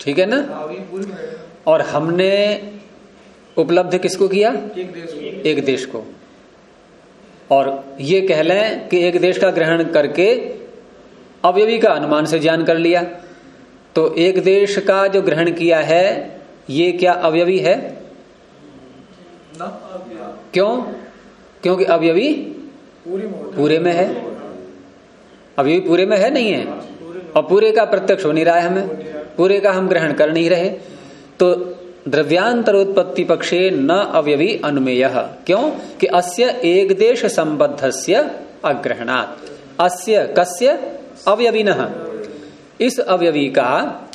ठीक है ना। वही पूरी में और हमने उपलब्ध किसको किया? एक देश में। एक देश को। और ये कह लें कि एक देश का ग्रहण करके अवयवी का अनुमान से ज्ञान कर लिया, तो एक देश का जो ग्रहण किया है ये क्या अवयवी है? ना क्यों? क्योंकि अवयवी पूरी में होता पूरे में है। अवयवी पूरे में है, नहीं है? और पूरे का प्रत्यक्ष हो नहीं रहा है, हमें पूरे का हम ग्रहण कर नहीं रहे। तो द्रव्यांतरोत्पत्ति पक्षे न अवयवी अनुमेयः। क्यों? कि अस्य एक देश संबद्धस्य अग्रहणात्। अस्य कस्य? अवयविनः। इस अवयवी का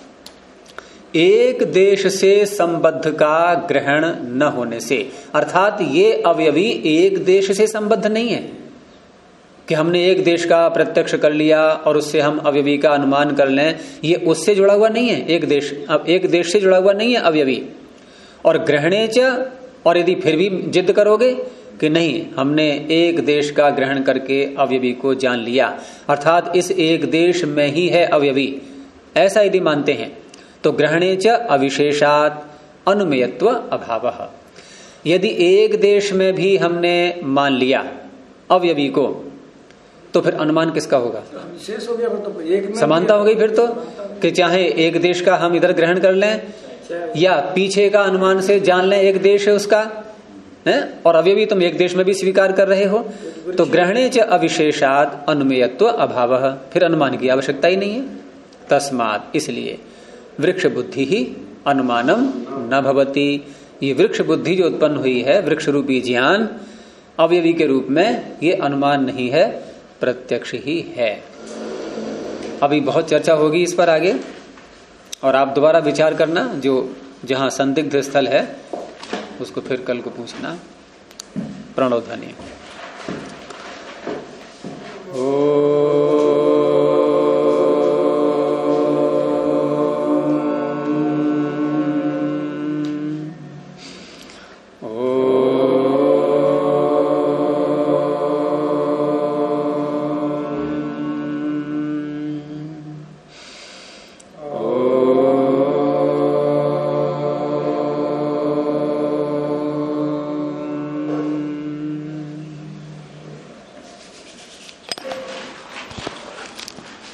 एक देश से संबद्ध का ग्रहण न होने से, अर्थात ये अवयवी एक देश से संबद्ध नहीं है कि हमने एक देश का प्रत्यक्ष कर लिया और उससे हम अवयवी का अनुमान कर लें, ये उससे जुड़ा हुआ नहीं है। एक देश से जुड़ा हुआ नहीं है अवयवी। और ग्रहणेच, और यदि फिर भी जिद करोगे कि नहीं हमने एक देश का ग्रहण करके अवयवी को जान लिया, अर्थात इस एक देश में ही है अवयवी, ऐसा यदि मानते हैं तो ग्रहणेच अविशेषात अनुमेयत्व अभावः। यदि एक देश में भी हमने मान लिया अवयवी को, तो फिर अनुमान किसका होगा? विशेष हो गया। तो एक में समानता हो गई फिर तो, कि चाहे एक देश का हम इधर ग्रहण कर लें या पीछे का अनुमान से जान लें एक देश है उसका, है? और अवयवी तुम एक देश में भी स्वीकार कर रहे हो, तो ग्रहणेच अविशेषात अनुमेयत्व अभावः, फिर अनुमान की आवश्यकता ही नहीं है। तस्मात्, इसलिए वृक्ष बुद्धि ही अनुमानम न भवति। ये वृक्ष बुद्धि जो उत्पन्न हुई है, वृक्ष रूपी ज्ञान अवयवी के रूप में, ये अनुमान नहीं है, प्रत्यक्ष ही है। अभी बहुत चर्चा होगी इस पर आगे, और आप दोबारा विचार करना, जो जहां संदिग्ध स्थल है उसको फिर कल को पूछना। प्रणव ध्वनि।